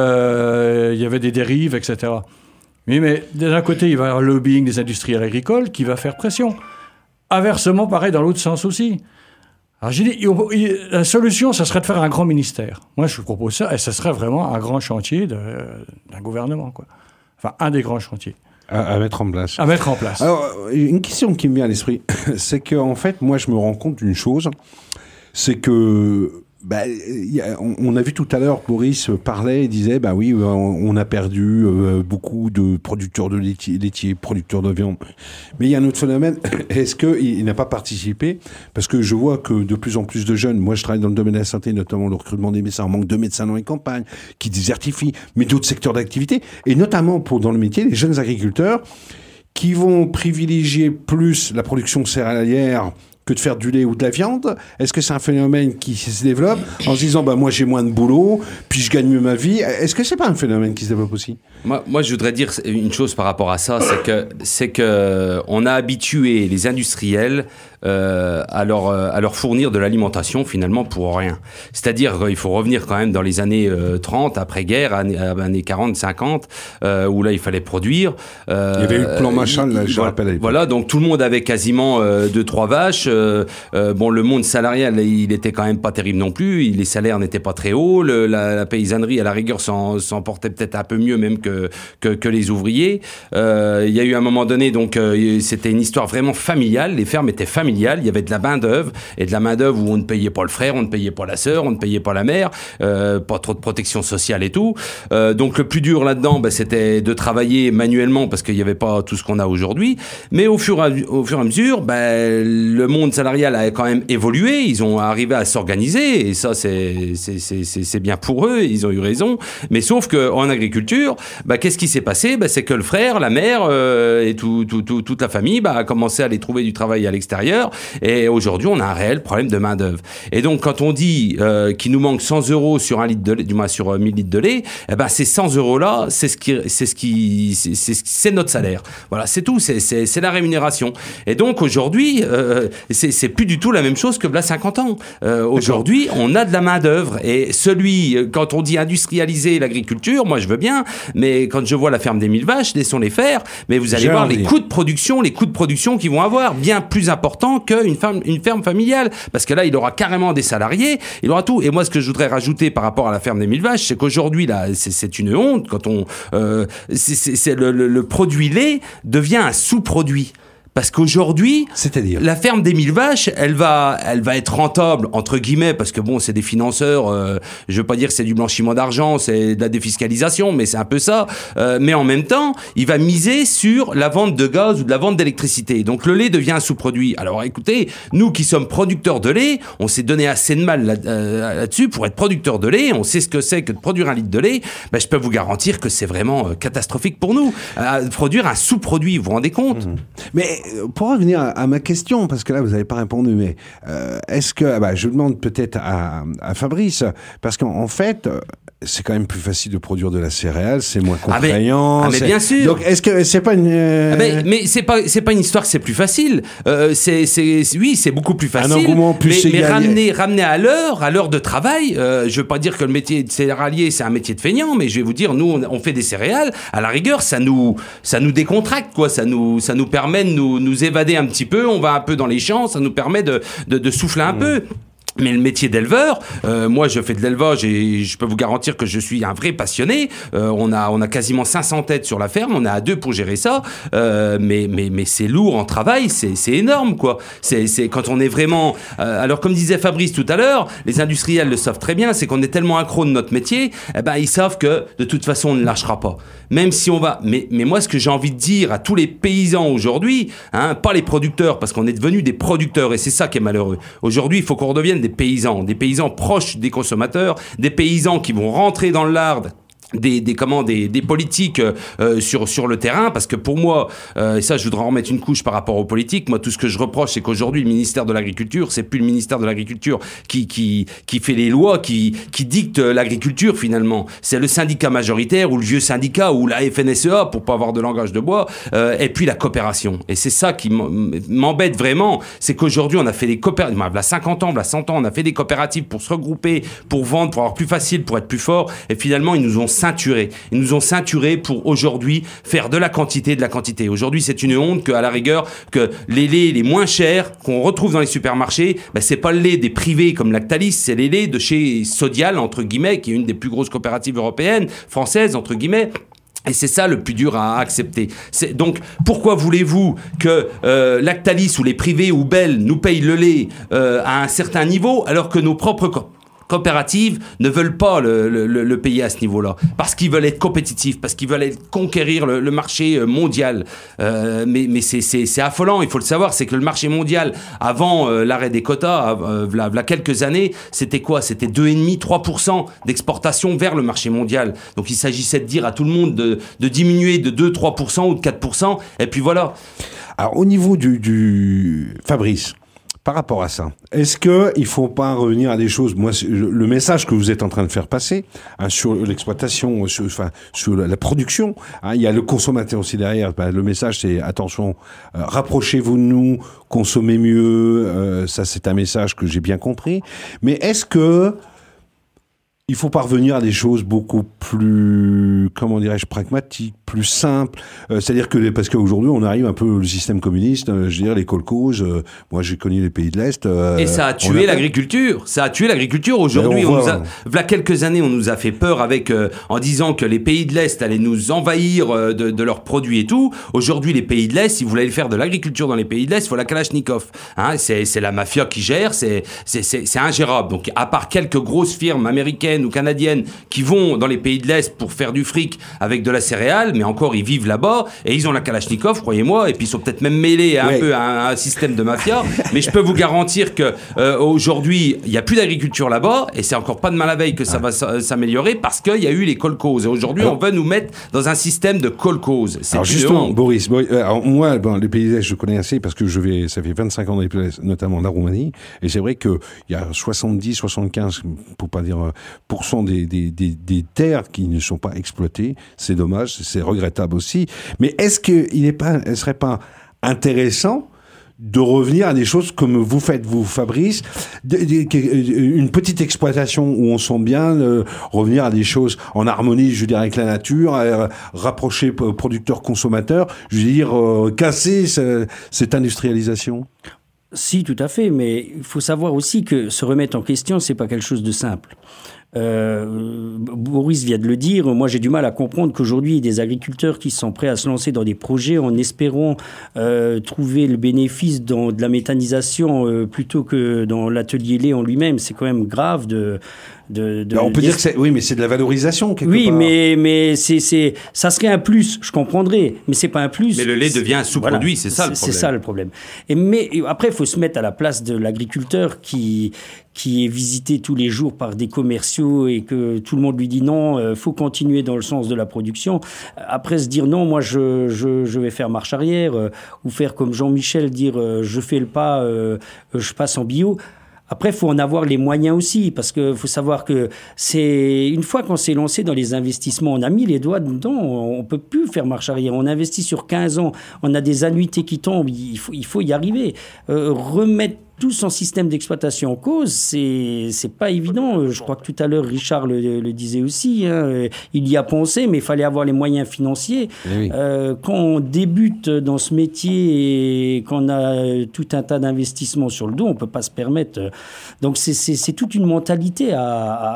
euh, il y avait des dérives, et cetera. Oui, mais d'un côté, il va y avoir le lobbying des industriels agricoles qui va faire pression. Inversement, pareil, dans l'autre sens aussi. Alors j'ai dit, la solution, ça serait de faire un grand ministère. Moi, je vous propose ça, et ça serait vraiment un grand chantier de, d'un gouvernement, quoi. Enfin, un des grands chantiers. À, à mettre en place. À mettre en place. Alors, une question qui me vient à l'esprit, c'est qu'en fait, moi, je me rends compte d'une chose, c'est que bah, y a, on, on a vu tout à l'heure, Boris parlait et disait, bah oui, on, on a perdu euh, beaucoup de producteurs de laitiers, laitiers, producteurs de viande. Mais il y a un autre phénomène, est-ce qu'il n'a pas participé? Parce que je vois que de plus en plus de jeunes, moi je travaille dans le domaine de la santé, notamment le recrutement des médecins, on manque de médecins dans les campagnes, qui désertifient, mais d'autres secteurs d'activité, et notamment pour dans le métier, les jeunes agriculteurs, qui vont privilégier plus la production céréalière que de faire du lait ou de la viande. Est-ce que c'est un phénomène qui se développe en se disant bah, « moi j'ai moins de boulot, puis je gagne mieux ma vie ». Est-ce que c'est pas un phénomène qui se développe aussi ? Moi, moi, je voudrais dire une chose par rapport à ça, c'est que c'est que on a habitué les industriels euh, à leur à leur fournir de l'alimentation finalement pour rien. C'est-à-dire qu'il faut revenir quand même dans les années euh, trente, après-guerre, années, années quarante, cinquante, euh, où là il fallait produire. Euh, il y avait eu le plan Marshall, là, je voilà, rappelle. À l'époque. Voilà, donc tout le monde avait quasiment euh, deux, trois vaches. Euh, euh, bon, le monde salarial, il était quand même pas terrible non plus. Les salaires n'étaient pas très hauts. Le, la, la paysannerie, à la rigueur, s'en, s'en portait peut-être un peu mieux même que que, que les ouvriers. Euh, il y a eu un moment donné, donc euh, c'était une histoire vraiment familiale. Les fermes étaient familiales. Il y avait de la main d'œuvre et de la main d'œuvre où on ne payait pas le frère, on ne payait pas la sœur, on ne payait pas la mère, euh, pas trop de protection sociale et tout. Euh, donc le plus dur là-dedans, bah, c'était de travailler manuellement parce qu'il n'y avait pas tout ce qu'on a aujourd'hui. Mais au fur et à, au fur et à mesure, bah, le monde salarial a quand même évolué. Ils ont arrivé à s'organiser et ça, c'est, c'est, c'est, c'est, c'est bien pour eux. Ils ont eu raison. Mais sauf qu'en agriculture, bah, qu'est-ce qui s'est passé? Bah, c'est que le frère, la mère euh, et tout, tout, tout, toute la famille bah, a commencé à aller trouver du travail à l'extérieur. Et aujourd'hui, on a un réel problème de main-d'œuvre. Et donc, quand on dit euh, qu'il nous manque cent euros sur un litre de lait, du moins sur mille litres de lait, eh ben, ces cent euros-là, c'est ce qui, c'est ce qui, c'est, c'est, c'est notre salaire. Voilà, c'est tout. C'est, c'est, c'est la rémunération. Et donc, aujourd'hui, euh, c'est, c'est plus du tout la même chose que là cinquante ans. Euh, aujourd'hui, on a de la main-d'œuvre. Et celui, quand on dit industrialiser l'agriculture, moi, je veux bien, mais quand je vois la ferme des mille vaches, laissons les faire, mais vous allez J'ai voir les coûts de production, les coûts de production qu'ils vont avoir, bien plus importants qu'une ferme, une ferme familiale. Parce que là, il aura carrément des salariés, il aura tout. Et moi, ce que je voudrais rajouter par rapport à la ferme des mille vaches, c'est qu'aujourd'hui, là, c'est, c'est une honte quand on, euh, c'est, c'est, c'est le, le, le produit lait devient un sous-produit. Parce qu'aujourd'hui, c'est-à-dire la ferme des mille vaches, elle va, elle va être rentable entre guillemets parce que bon, c'est des financeurs. Euh, je veux pas dire que c'est du blanchiment d'argent, c'est de la défiscalisation, mais c'est un peu ça. Euh, mais en même temps, il va miser sur la vente de gaz ou de la vente d'électricité. Donc le lait devient un sous-produit. Alors écoutez, nous qui sommes producteurs de lait, on s'est donné assez de mal là, euh, là-dessus pour être producteur de lait. On sait ce que c'est que de produire un litre de lait. Ben, je peux vous garantir que c'est vraiment euh, catastrophique pour nous. Euh, produire un sous-produit, vous vous rendez compte ? Mmh. Mais pour revenir à, à ma question, parce que là, vous n'avez pas répondu, mais euh, est-ce que... Bah, je demande peut-être à, à Fabrice, parce qu'en en fait... c'est quand même plus facile de produire de la céréale, c'est moins contraignant. Ah mais, ah mais bien sûr. Donc est-ce que c'est pas une euh... ah mais, mais c'est pas c'est pas une histoire que c'est plus facile. Euh, c'est c'est oui c'est beaucoup plus facile. Un engouement plus mais, mais ramener ramener à l'heure à l'heure de travail. Euh, je veux pas dire que le métier de céréalier c'est un métier de feignant, mais je vais vous dire nous on, on fait des céréales. À la rigueur ça nous ça nous décontracte quoi. Ça nous ça nous permet de nous nous évader un petit peu. On va un peu dans les champs. Ça nous permet de de, de souffler un mmh. peu. Mais le métier d'éleveur, euh, moi je fais de l'élevage et je peux vous garantir que je suis un vrai passionné. Euh, on a on a quasiment cinq cents têtes sur la ferme, on est à deux pour gérer ça. Euh, mais mais mais c'est lourd en travail, c'est c'est énorme quoi. C'est c'est quand on est vraiment. Euh, alors comme disait Fabrice tout à l'heure, les industriels le savent très bien, c'est qu'on est tellement accro de notre métier, eh ben ils savent que de toute façon on ne lâchera pas. Même si on va. Mais mais moi ce que j'ai envie de dire à tous les paysans aujourd'hui, hein, pas les producteurs parce qu'on est devenus des producteurs et c'est ça qui est malheureux. Aujourd'hui il faut qu'on redevienne des paysans, des paysans proches des consommateurs, des paysans qui vont rentrer dans le lard. Des, des, comment, des, des politiques euh, sur, sur le terrain, parce que pour moi, euh, et ça je voudrais en remettre une couche par rapport aux politiques, moi tout ce que je reproche c'est qu'aujourd'hui le ministère de l'Agriculture, c'est plus le ministère de l'Agriculture qui, qui, qui fait les lois, qui, qui dicte l'agriculture finalement, c'est le syndicat majoritaire ou le vieux syndicat ou la F N S E A pour pas avoir de langage de bois, euh, et puis la coopération, et c'est ça qui m'embête vraiment, c'est qu'aujourd'hui on a fait des coopératives, il y a cinquante ans, il y a cent ans, on a fait des coopératives pour se regrouper, pour vendre, pour avoir plus facile, pour être plus fort, et finalement ils nous ont ceinturés. Ils nous ont ceinturés pour aujourd'hui faire de la quantité, de la quantité. Aujourd'hui, c'est une honte qu'à la rigueur, que les laits les moins chers qu'on retrouve dans les supermarchés, ben, c'est pas le lait des privés comme Lactalis, c'est les laits de chez Sodial, entre guillemets, qui est une des plus grosses coopératives européennes, françaises, entre guillemets. Et c'est ça le plus dur à accepter. C'est, donc, pourquoi voulez-vous que euh, Lactalis ou les privés ou Bell nous payent le lait euh, à un certain niveau, alors que nos propres co- coopératives ne veulent pas le, le, le payer à ce niveau-là, parce qu'ils veulent être compétitifs, parce qu'ils veulent être, conquérir le, le marché mondial. Euh, mais mais c'est, c'est, c'est affolant, il faut le savoir, c'est que le marché mondial, avant euh, l'arrêt des quotas, euh, là, là quelques années, c'était quoi ? C'était deux virgule cinq à trois pour cent d'exportation vers le marché mondial. Donc il s'agissait de dire à tout le monde de, de diminuer de deux à trois pour cent ou de quatre pour cent, et puis voilà. Alors au niveau du, du... Fabrice, par rapport à ça, est-ce que il faut pas revenir à des choses? Moi, le message que vous êtes en train de faire passer hein, sur l'exploitation, sur, enfin sur la production, hein, il y a le consommateur aussi derrière. Ben, le message, c'est attention, euh, rapprochez-vous de nous, consommez mieux. Euh, ça, c'est un message que j'ai bien compris. Mais est-ce que il faut parvenir à des choses beaucoup plus, comment dirais-je, pragmatiques, plus simples. Euh, c'est-à-dire que, parce qu'aujourd'hui, on arrive un peu le système communiste, euh, je veux dire, les kolkhozes, euh, moi j'ai connu les pays de l'Est. Euh, et ça a tué a... l'agriculture. Ça a tué l'agriculture. Aujourd'hui, on, on nous a, voilà quelques années, on nous a fait peur avec, euh, en disant que les pays de l'Est allaient nous envahir euh, de, de leurs produits et tout. Aujourd'hui, les pays de l'Est, si vous voulez faire de l'agriculture dans les pays de l'Est, il faut la Kalachnikov. Hein, c'est, c'est la mafia qui gère, c'est, c'est, c'est, c'est ingérable. Donc, à part quelques grosses firmes américaines ou canadiennes qui vont dans les pays de l'Est pour faire du fric avec de la céréale, mais encore ils vivent là-bas et ils ont la Kalachnikov, croyez-moi, et puis ils sont peut-être même mêlés un ouais. peu à un, un système de mafia, mais je peux vous garantir que euh, aujourd'hui il n'y a plus d'agriculture là-bas et c'est encore pas de mal à veille que ça ah. va s'améliorer parce qu'il y a eu les kolkhozes et aujourd'hui alors, on veut nous mettre dans un système de kolkhozes. C'est alors justement, Boris, Boris alors moi bon, les pays de l'Est je connais assez parce que je vais, ça fait vingt-cinq ans dans les pays de l'Est, notamment la Roumanie, et c'est vrai qu'il y a soixante-dix à soixante-quinze pour pas dire pour cent Des, des, des, des terres qui ne sont pas exploitées. C'est dommage, c'est regrettable aussi. Mais est-ce qu'il n'est pas, ne serait pas intéressant de revenir à des choses comme vous faites, vous, Fabrice, de, de, une petite exploitation où on sent bien, euh, revenir à des choses en harmonie, je veux dire, avec la nature, euh, rapprocher producteurs-consommateurs, je veux dire, euh, casser ce, cette industrialisation? Si, tout à fait, mais il faut savoir aussi que se remettre en question, c'est pas quelque chose de simple. Euh, Boris vient de le dire, moi j'ai du mal à comprendre qu'aujourd'hui il y ait des agriculteurs qui sont prêts à se lancer dans des projets en espérant euh, trouver le bénéfice dans de la méthanisation euh, plutôt que dans l'atelier lait en lui-même. C'est quand même grave de... De, de, on peut dire que c'est, oui, mais c'est de la valorisation quelque oui, part. Oui, mais mais c'est c'est ça serait un plus, je comprendrais, mais c'est pas un plus. Mais le lait devient un sous-produit, voilà, c'est ça le problème. C'est ça le problème. Et mais après, il faut se mettre à la place de l'agriculteur qui qui est visité tous les jours par des commerciaux et que tout le monde lui dit non, euh, faut continuer dans le sens de la production. Après se dire non, moi je je je vais faire marche arrière euh, ou faire comme Jean-Michel dire euh, je fais le pas, euh, je passe en bio. Après, il faut en avoir les moyens aussi, parce qu'il faut savoir que c'est une fois qu'on s'est lancé dans les investissements, on a mis les doigts dedans, on ne peut plus faire marche arrière. On investit sur quinze ans, on a des annuités qui tombent, il faut, il faut y arriver. Euh, remettre tout son système d'exploitation en cause, c'est c'est pas évident. Je crois que tout à l'heure, Richard le, le disait aussi, hein, il y a pensé, mais il fallait avoir les moyens financiers. Oui. Euh, quand on débute dans ce métier et qu'on a tout un tas d'investissements sur le dos, on peut pas se permettre. Donc c'est, c'est, c'est toute une mentalité à,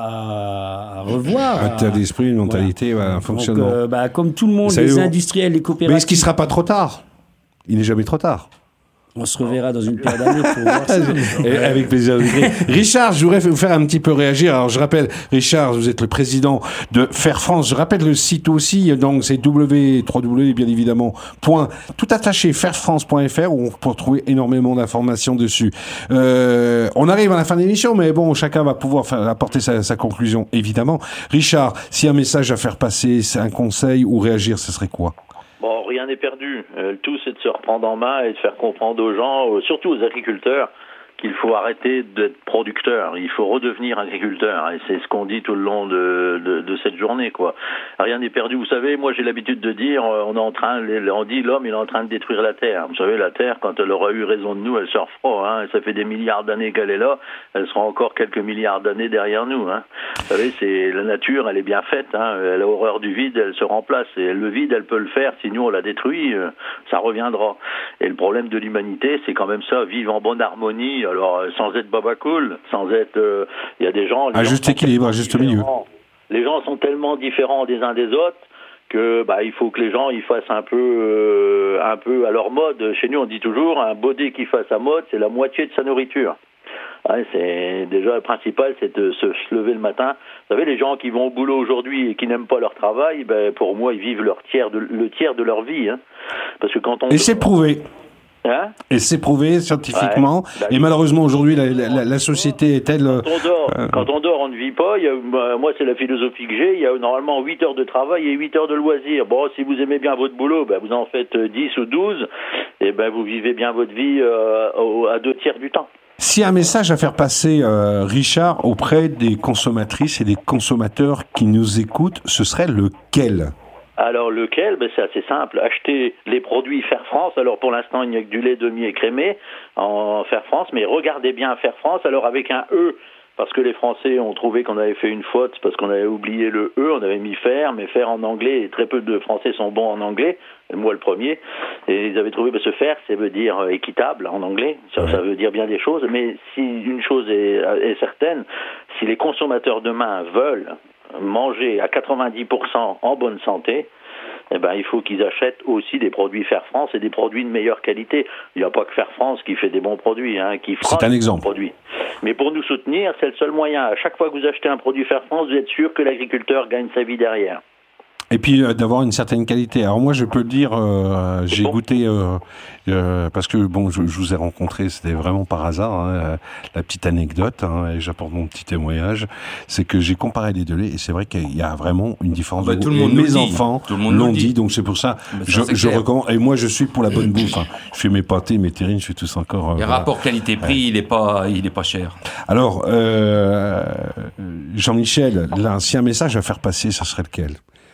à, à revoir. Un état d'esprit, une mentalité, voilà. Un fonctionnement. Donc, euh, bah, comme tout le monde, Ça les est où industriels, les coopératives... Mais est-ce qu'il ne sera pas trop tard ? Il n'est jamais trop tard. On se reverra dans une paire d'années pour voir ça. Et avec plaisir. Richard, je voudrais vous faire un petit peu réagir. Alors, je rappelle, Richard, vous êtes le président de Faire France. Je rappelle le site aussi. Donc, c'est w trois w bien évidemment point tout attaché faire france point f r où on peut trouver énormément d'informations dessus. Euh, on arrive à la fin de l'émission, mais bon, chacun va pouvoir faire, apporter sa, sa conclusion, évidemment. Richard, si un message à faire passer, c'est un conseil ou réagir, ce serait quoi ? Bon, rien n'est perdu. Euh, le tout, c'est de se reprendre en main et de faire comprendre aux gens, euh, surtout aux agriculteurs, qu'il faut arrêter d'être producteur. Il faut redevenir agriculteur. Et c'est ce qu'on dit tout le long de, de, de cette journée, quoi. Rien n'est perdu. Vous savez, moi, j'ai l'habitude de dire, on est en train, on dit l'homme, il est en train de détruire la terre. Vous savez, la terre, quand elle aura eu raison de nous, elle se refera, hein. Ça fait des milliards d'années qu'elle est là. Elle sera encore quelques milliards d'années derrière nous, hein. Vous savez, c'est, la nature, elle est bien faite, hein. Elle a horreur du vide, elle se remplace. Et le vide, elle peut le faire. Si nous, on la détruit, ça reviendra. Et le problème de l'humanité, c'est quand même ça, vivre en bonne harmonie. Alors, sans être babacool, sans être... Il euh, y a des gens... À juste équilibre, à juste milieu. Les gens sont tellement différents des uns des autres que bah, il faut que les gens ils fassent un peu, euh, un peu à leur mode. Chez nous, on dit toujours, un baudet qui fasse sa mode, c'est la moitié de sa nourriture. Ouais, c'est déjà le principal, c'est de se lever le matin. Vous savez, les gens qui vont au boulot aujourd'hui et qui n'aiment pas leur travail, ben, pour moi, ils vivent leur tiers de, le tiers de leur vie. Hein. Parce que quand on... Et c'est prouvé. Hein et c'est prouvé scientifiquement. Ouais, bah, et malheureusement, aujourd'hui, la, la, la société est telle... Quand on dort, euh... quand on, dort on ne vit pas. Il y a, bah, moi, c'est la philosophie que j'ai. Il y a normalement huit heures de travail et huit heures de loisirs. Bon, si vous aimez bien votre boulot, bah, vous en faites dix ou douze. Et ben, vous vivez bien votre vie euh, à deux tiers du temps. S'il y a un message à faire passer, euh, Richard, auprès des consommatrices et des consommateurs qui nous écoutent, ce serait lequel ? Alors lequel ? Ben, c'est assez simple. Acheter les produits Faire France. Alors pour l'instant, il n'y a que du lait demi-écrémé en Faire France, mais regardez bien Faire France. Alors avec un E, parce que les Français ont trouvé qu'on avait fait une faute, parce qu'on avait oublié le E, on avait mis Faire, mais Faire en anglais, et très peu de Français sont bons en anglais, moi le premier, et ils avaient trouvé que ben, ce Faire, ça veut dire équitable en anglais, ça, ouais. ça veut dire bien des choses, mais si une chose est, est certaine, si les consommateurs demain veulent manger à quatre-vingt-dix pour cent en bonne santé, eh ben, il faut qu'ils achètent aussi des produits Faire France et des produits de meilleure qualité. Il n'y a pas que Faire France qui fait des bons produits, hein, qui fera c'est un exemple. Des bons produits. Mais pour nous soutenir, c'est le seul moyen. À chaque fois que vous achetez un produit Faire France, vous êtes sûr que l'agriculteur gagne sa vie derrière. Et puis euh, d'avoir une certaine qualité. Alors moi, je peux le dire, euh, j'ai bon. goûté euh, euh, parce que bon, je, je vous ai rencontré, c'était vraiment par hasard. Hein, la petite anecdote, hein, et j'apporte mon petit témoignage, c'est que j'ai comparé les deux laits et c'est vrai qu'il y a vraiment une différence. Bah, de tout le monde et mes dit. enfants tout le monde l'ont dit. dit, donc c'est pour ça. Bah, je, ça, je recommande. Et moi, je suis pour la bonne bouffe. Hein. Je fais mes pâtés, mes terrines, je fais tout ça encore. Euh, le voilà. rapport qualité-prix, ouais. il est pas, il est pas cher. Alors, euh, Jean-Michel, là, si un message à faire passer, ça serait lequel ?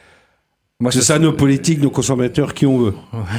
Moi, c'est ça, ça nos politiques, nos consommateurs, qui on veut.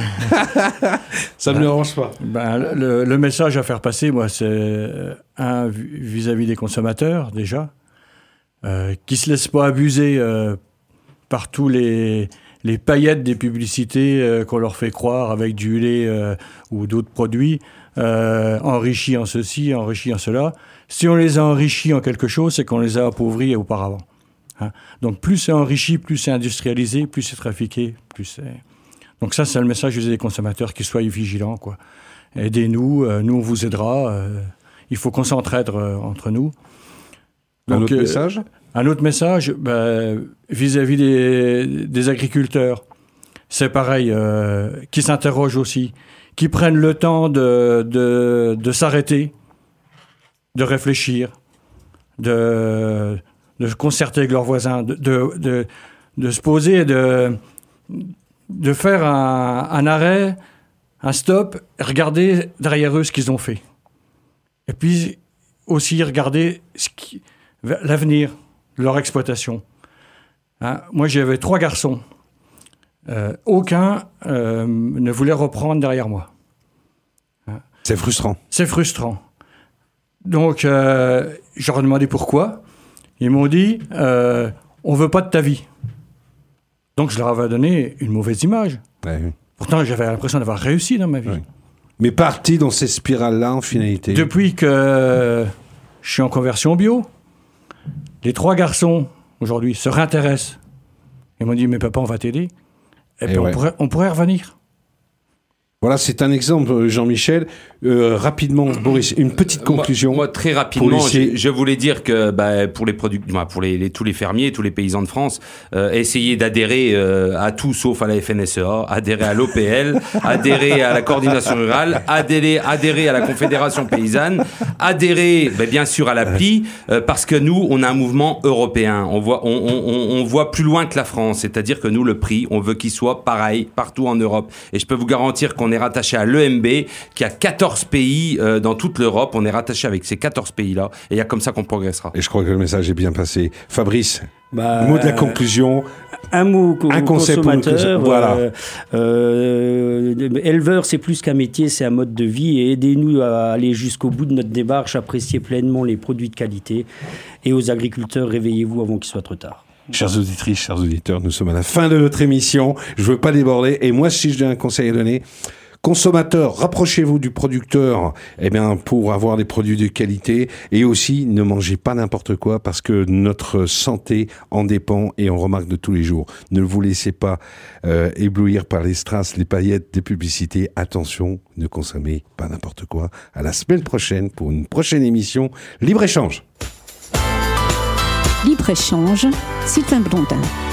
Ça ne me dérange pas. Ben, le, le message à faire passer, moi, c'est un vis-à-vis des consommateurs, déjà, euh, qui ne se laissent pas abuser euh, par tous les, les paillettes des publicités euh, qu'on leur fait croire avec du lait euh, ou d'autres produits, euh, enrichis en ceci, enrichis en cela. Si on les a enrichis en quelque chose, c'est qu'on les a appauvris auparavant. Hein. Donc plus c'est enrichi, plus c'est industrialisé, plus c'est trafiqué, plus c'est... Donc ça, c'est le message des consommateurs, qu'ils soient vigilants, quoi. Aidez-nous, euh, nous on vous aidera, euh, il faut qu'on s'entraide euh, entre nous. Donc, un autre euh, message ? Un autre message, ben, vis-à-vis des, des agriculteurs, c'est pareil, euh, qui s'interrogent aussi, qui prennent le temps de, de, de s'arrêter, de réfléchir, de... de se concerter avec leurs voisins, de, de, de, de se poser, de, de faire un, un arrêt, un stop, et regarder derrière eux ce qu'ils ont fait. Et puis aussi regarder ce qui, l'avenir de leur exploitation. Hein, moi, j'avais trois garçons. Euh, aucun euh, ne voulait reprendre derrière moi. Hein. C'est frustrant. C'est frustrant. Donc, euh, je leur ai demandé pourquoi. Ils m'ont dit, euh, on veut pas de ta vie. Donc, je leur avais donné une mauvaise image. Ouais. Pourtant, j'avais l'impression d'avoir réussi dans ma vie. Ouais. Mais parti dans ces spirales-là, en finalité. Depuis que je suis en conversion bio, les trois garçons, aujourd'hui, se réintéressent. Ils m'ont dit, mais papa, on va t'aider. Et, Et puis, ouais. on, pourrait, on pourrait revenir. Voilà, c'est un exemple, Jean-Michel. Euh, rapidement, Boris, une petite conclusion. Moi, moi très rapidement, je, je voulais dire que bah, pour les produits, bah, pour les, les, tous les fermiers, tous les paysans de France, euh, essayez d'adhérer euh, à tout sauf à la F N S E A, adhérer à l'O P L, adhérer à la coordination rurale, adhérer, adhérer à la Confédération paysanne, adhérer bah, bien sûr à l'appli, euh, parce que nous, on a un mouvement européen. On voit, on, on, on voit plus loin que la France, c'est-à-dire que nous, le prix, on veut qu'il soit pareil partout en Europe. Et je peux vous garantir qu'on est rattaché à l'E M B, qui a quatorze pays euh, dans toute l'Europe. On est rattaché avec ces quatorze pays-là. Et il y a comme ça qu'on progressera. Et je crois que le message est bien passé. Fabrice, bah, mot de la conclusion. Un mot co- un concept consommateur. Voilà. Euh, euh, éleveur, c'est plus qu'un métier, c'est un mode de vie. Et aidez-nous à aller jusqu'au bout de notre démarche, apprécier pleinement les produits de qualité. Et aux agriculteurs, réveillez-vous avant qu'il soit trop tard. Chères auditrices, chers auditeurs, nous sommes à la fin de notre émission. Je ne veux pas déborder. Et moi, si j'ai un conseil à donner, consommateurs, rapprochez-vous du producteur eh bien, pour avoir des produits de qualité. Et aussi, ne mangez pas n'importe quoi parce que notre santé en dépend et on remarque de tous les jours. Ne vous laissez pas euh, éblouir par les strass, les paillettes des publicités. Attention, ne consommez pas n'importe quoi. À la semaine prochaine pour une prochaine émission Libre-Échange. Libre-Échange, Sylvain Blondin.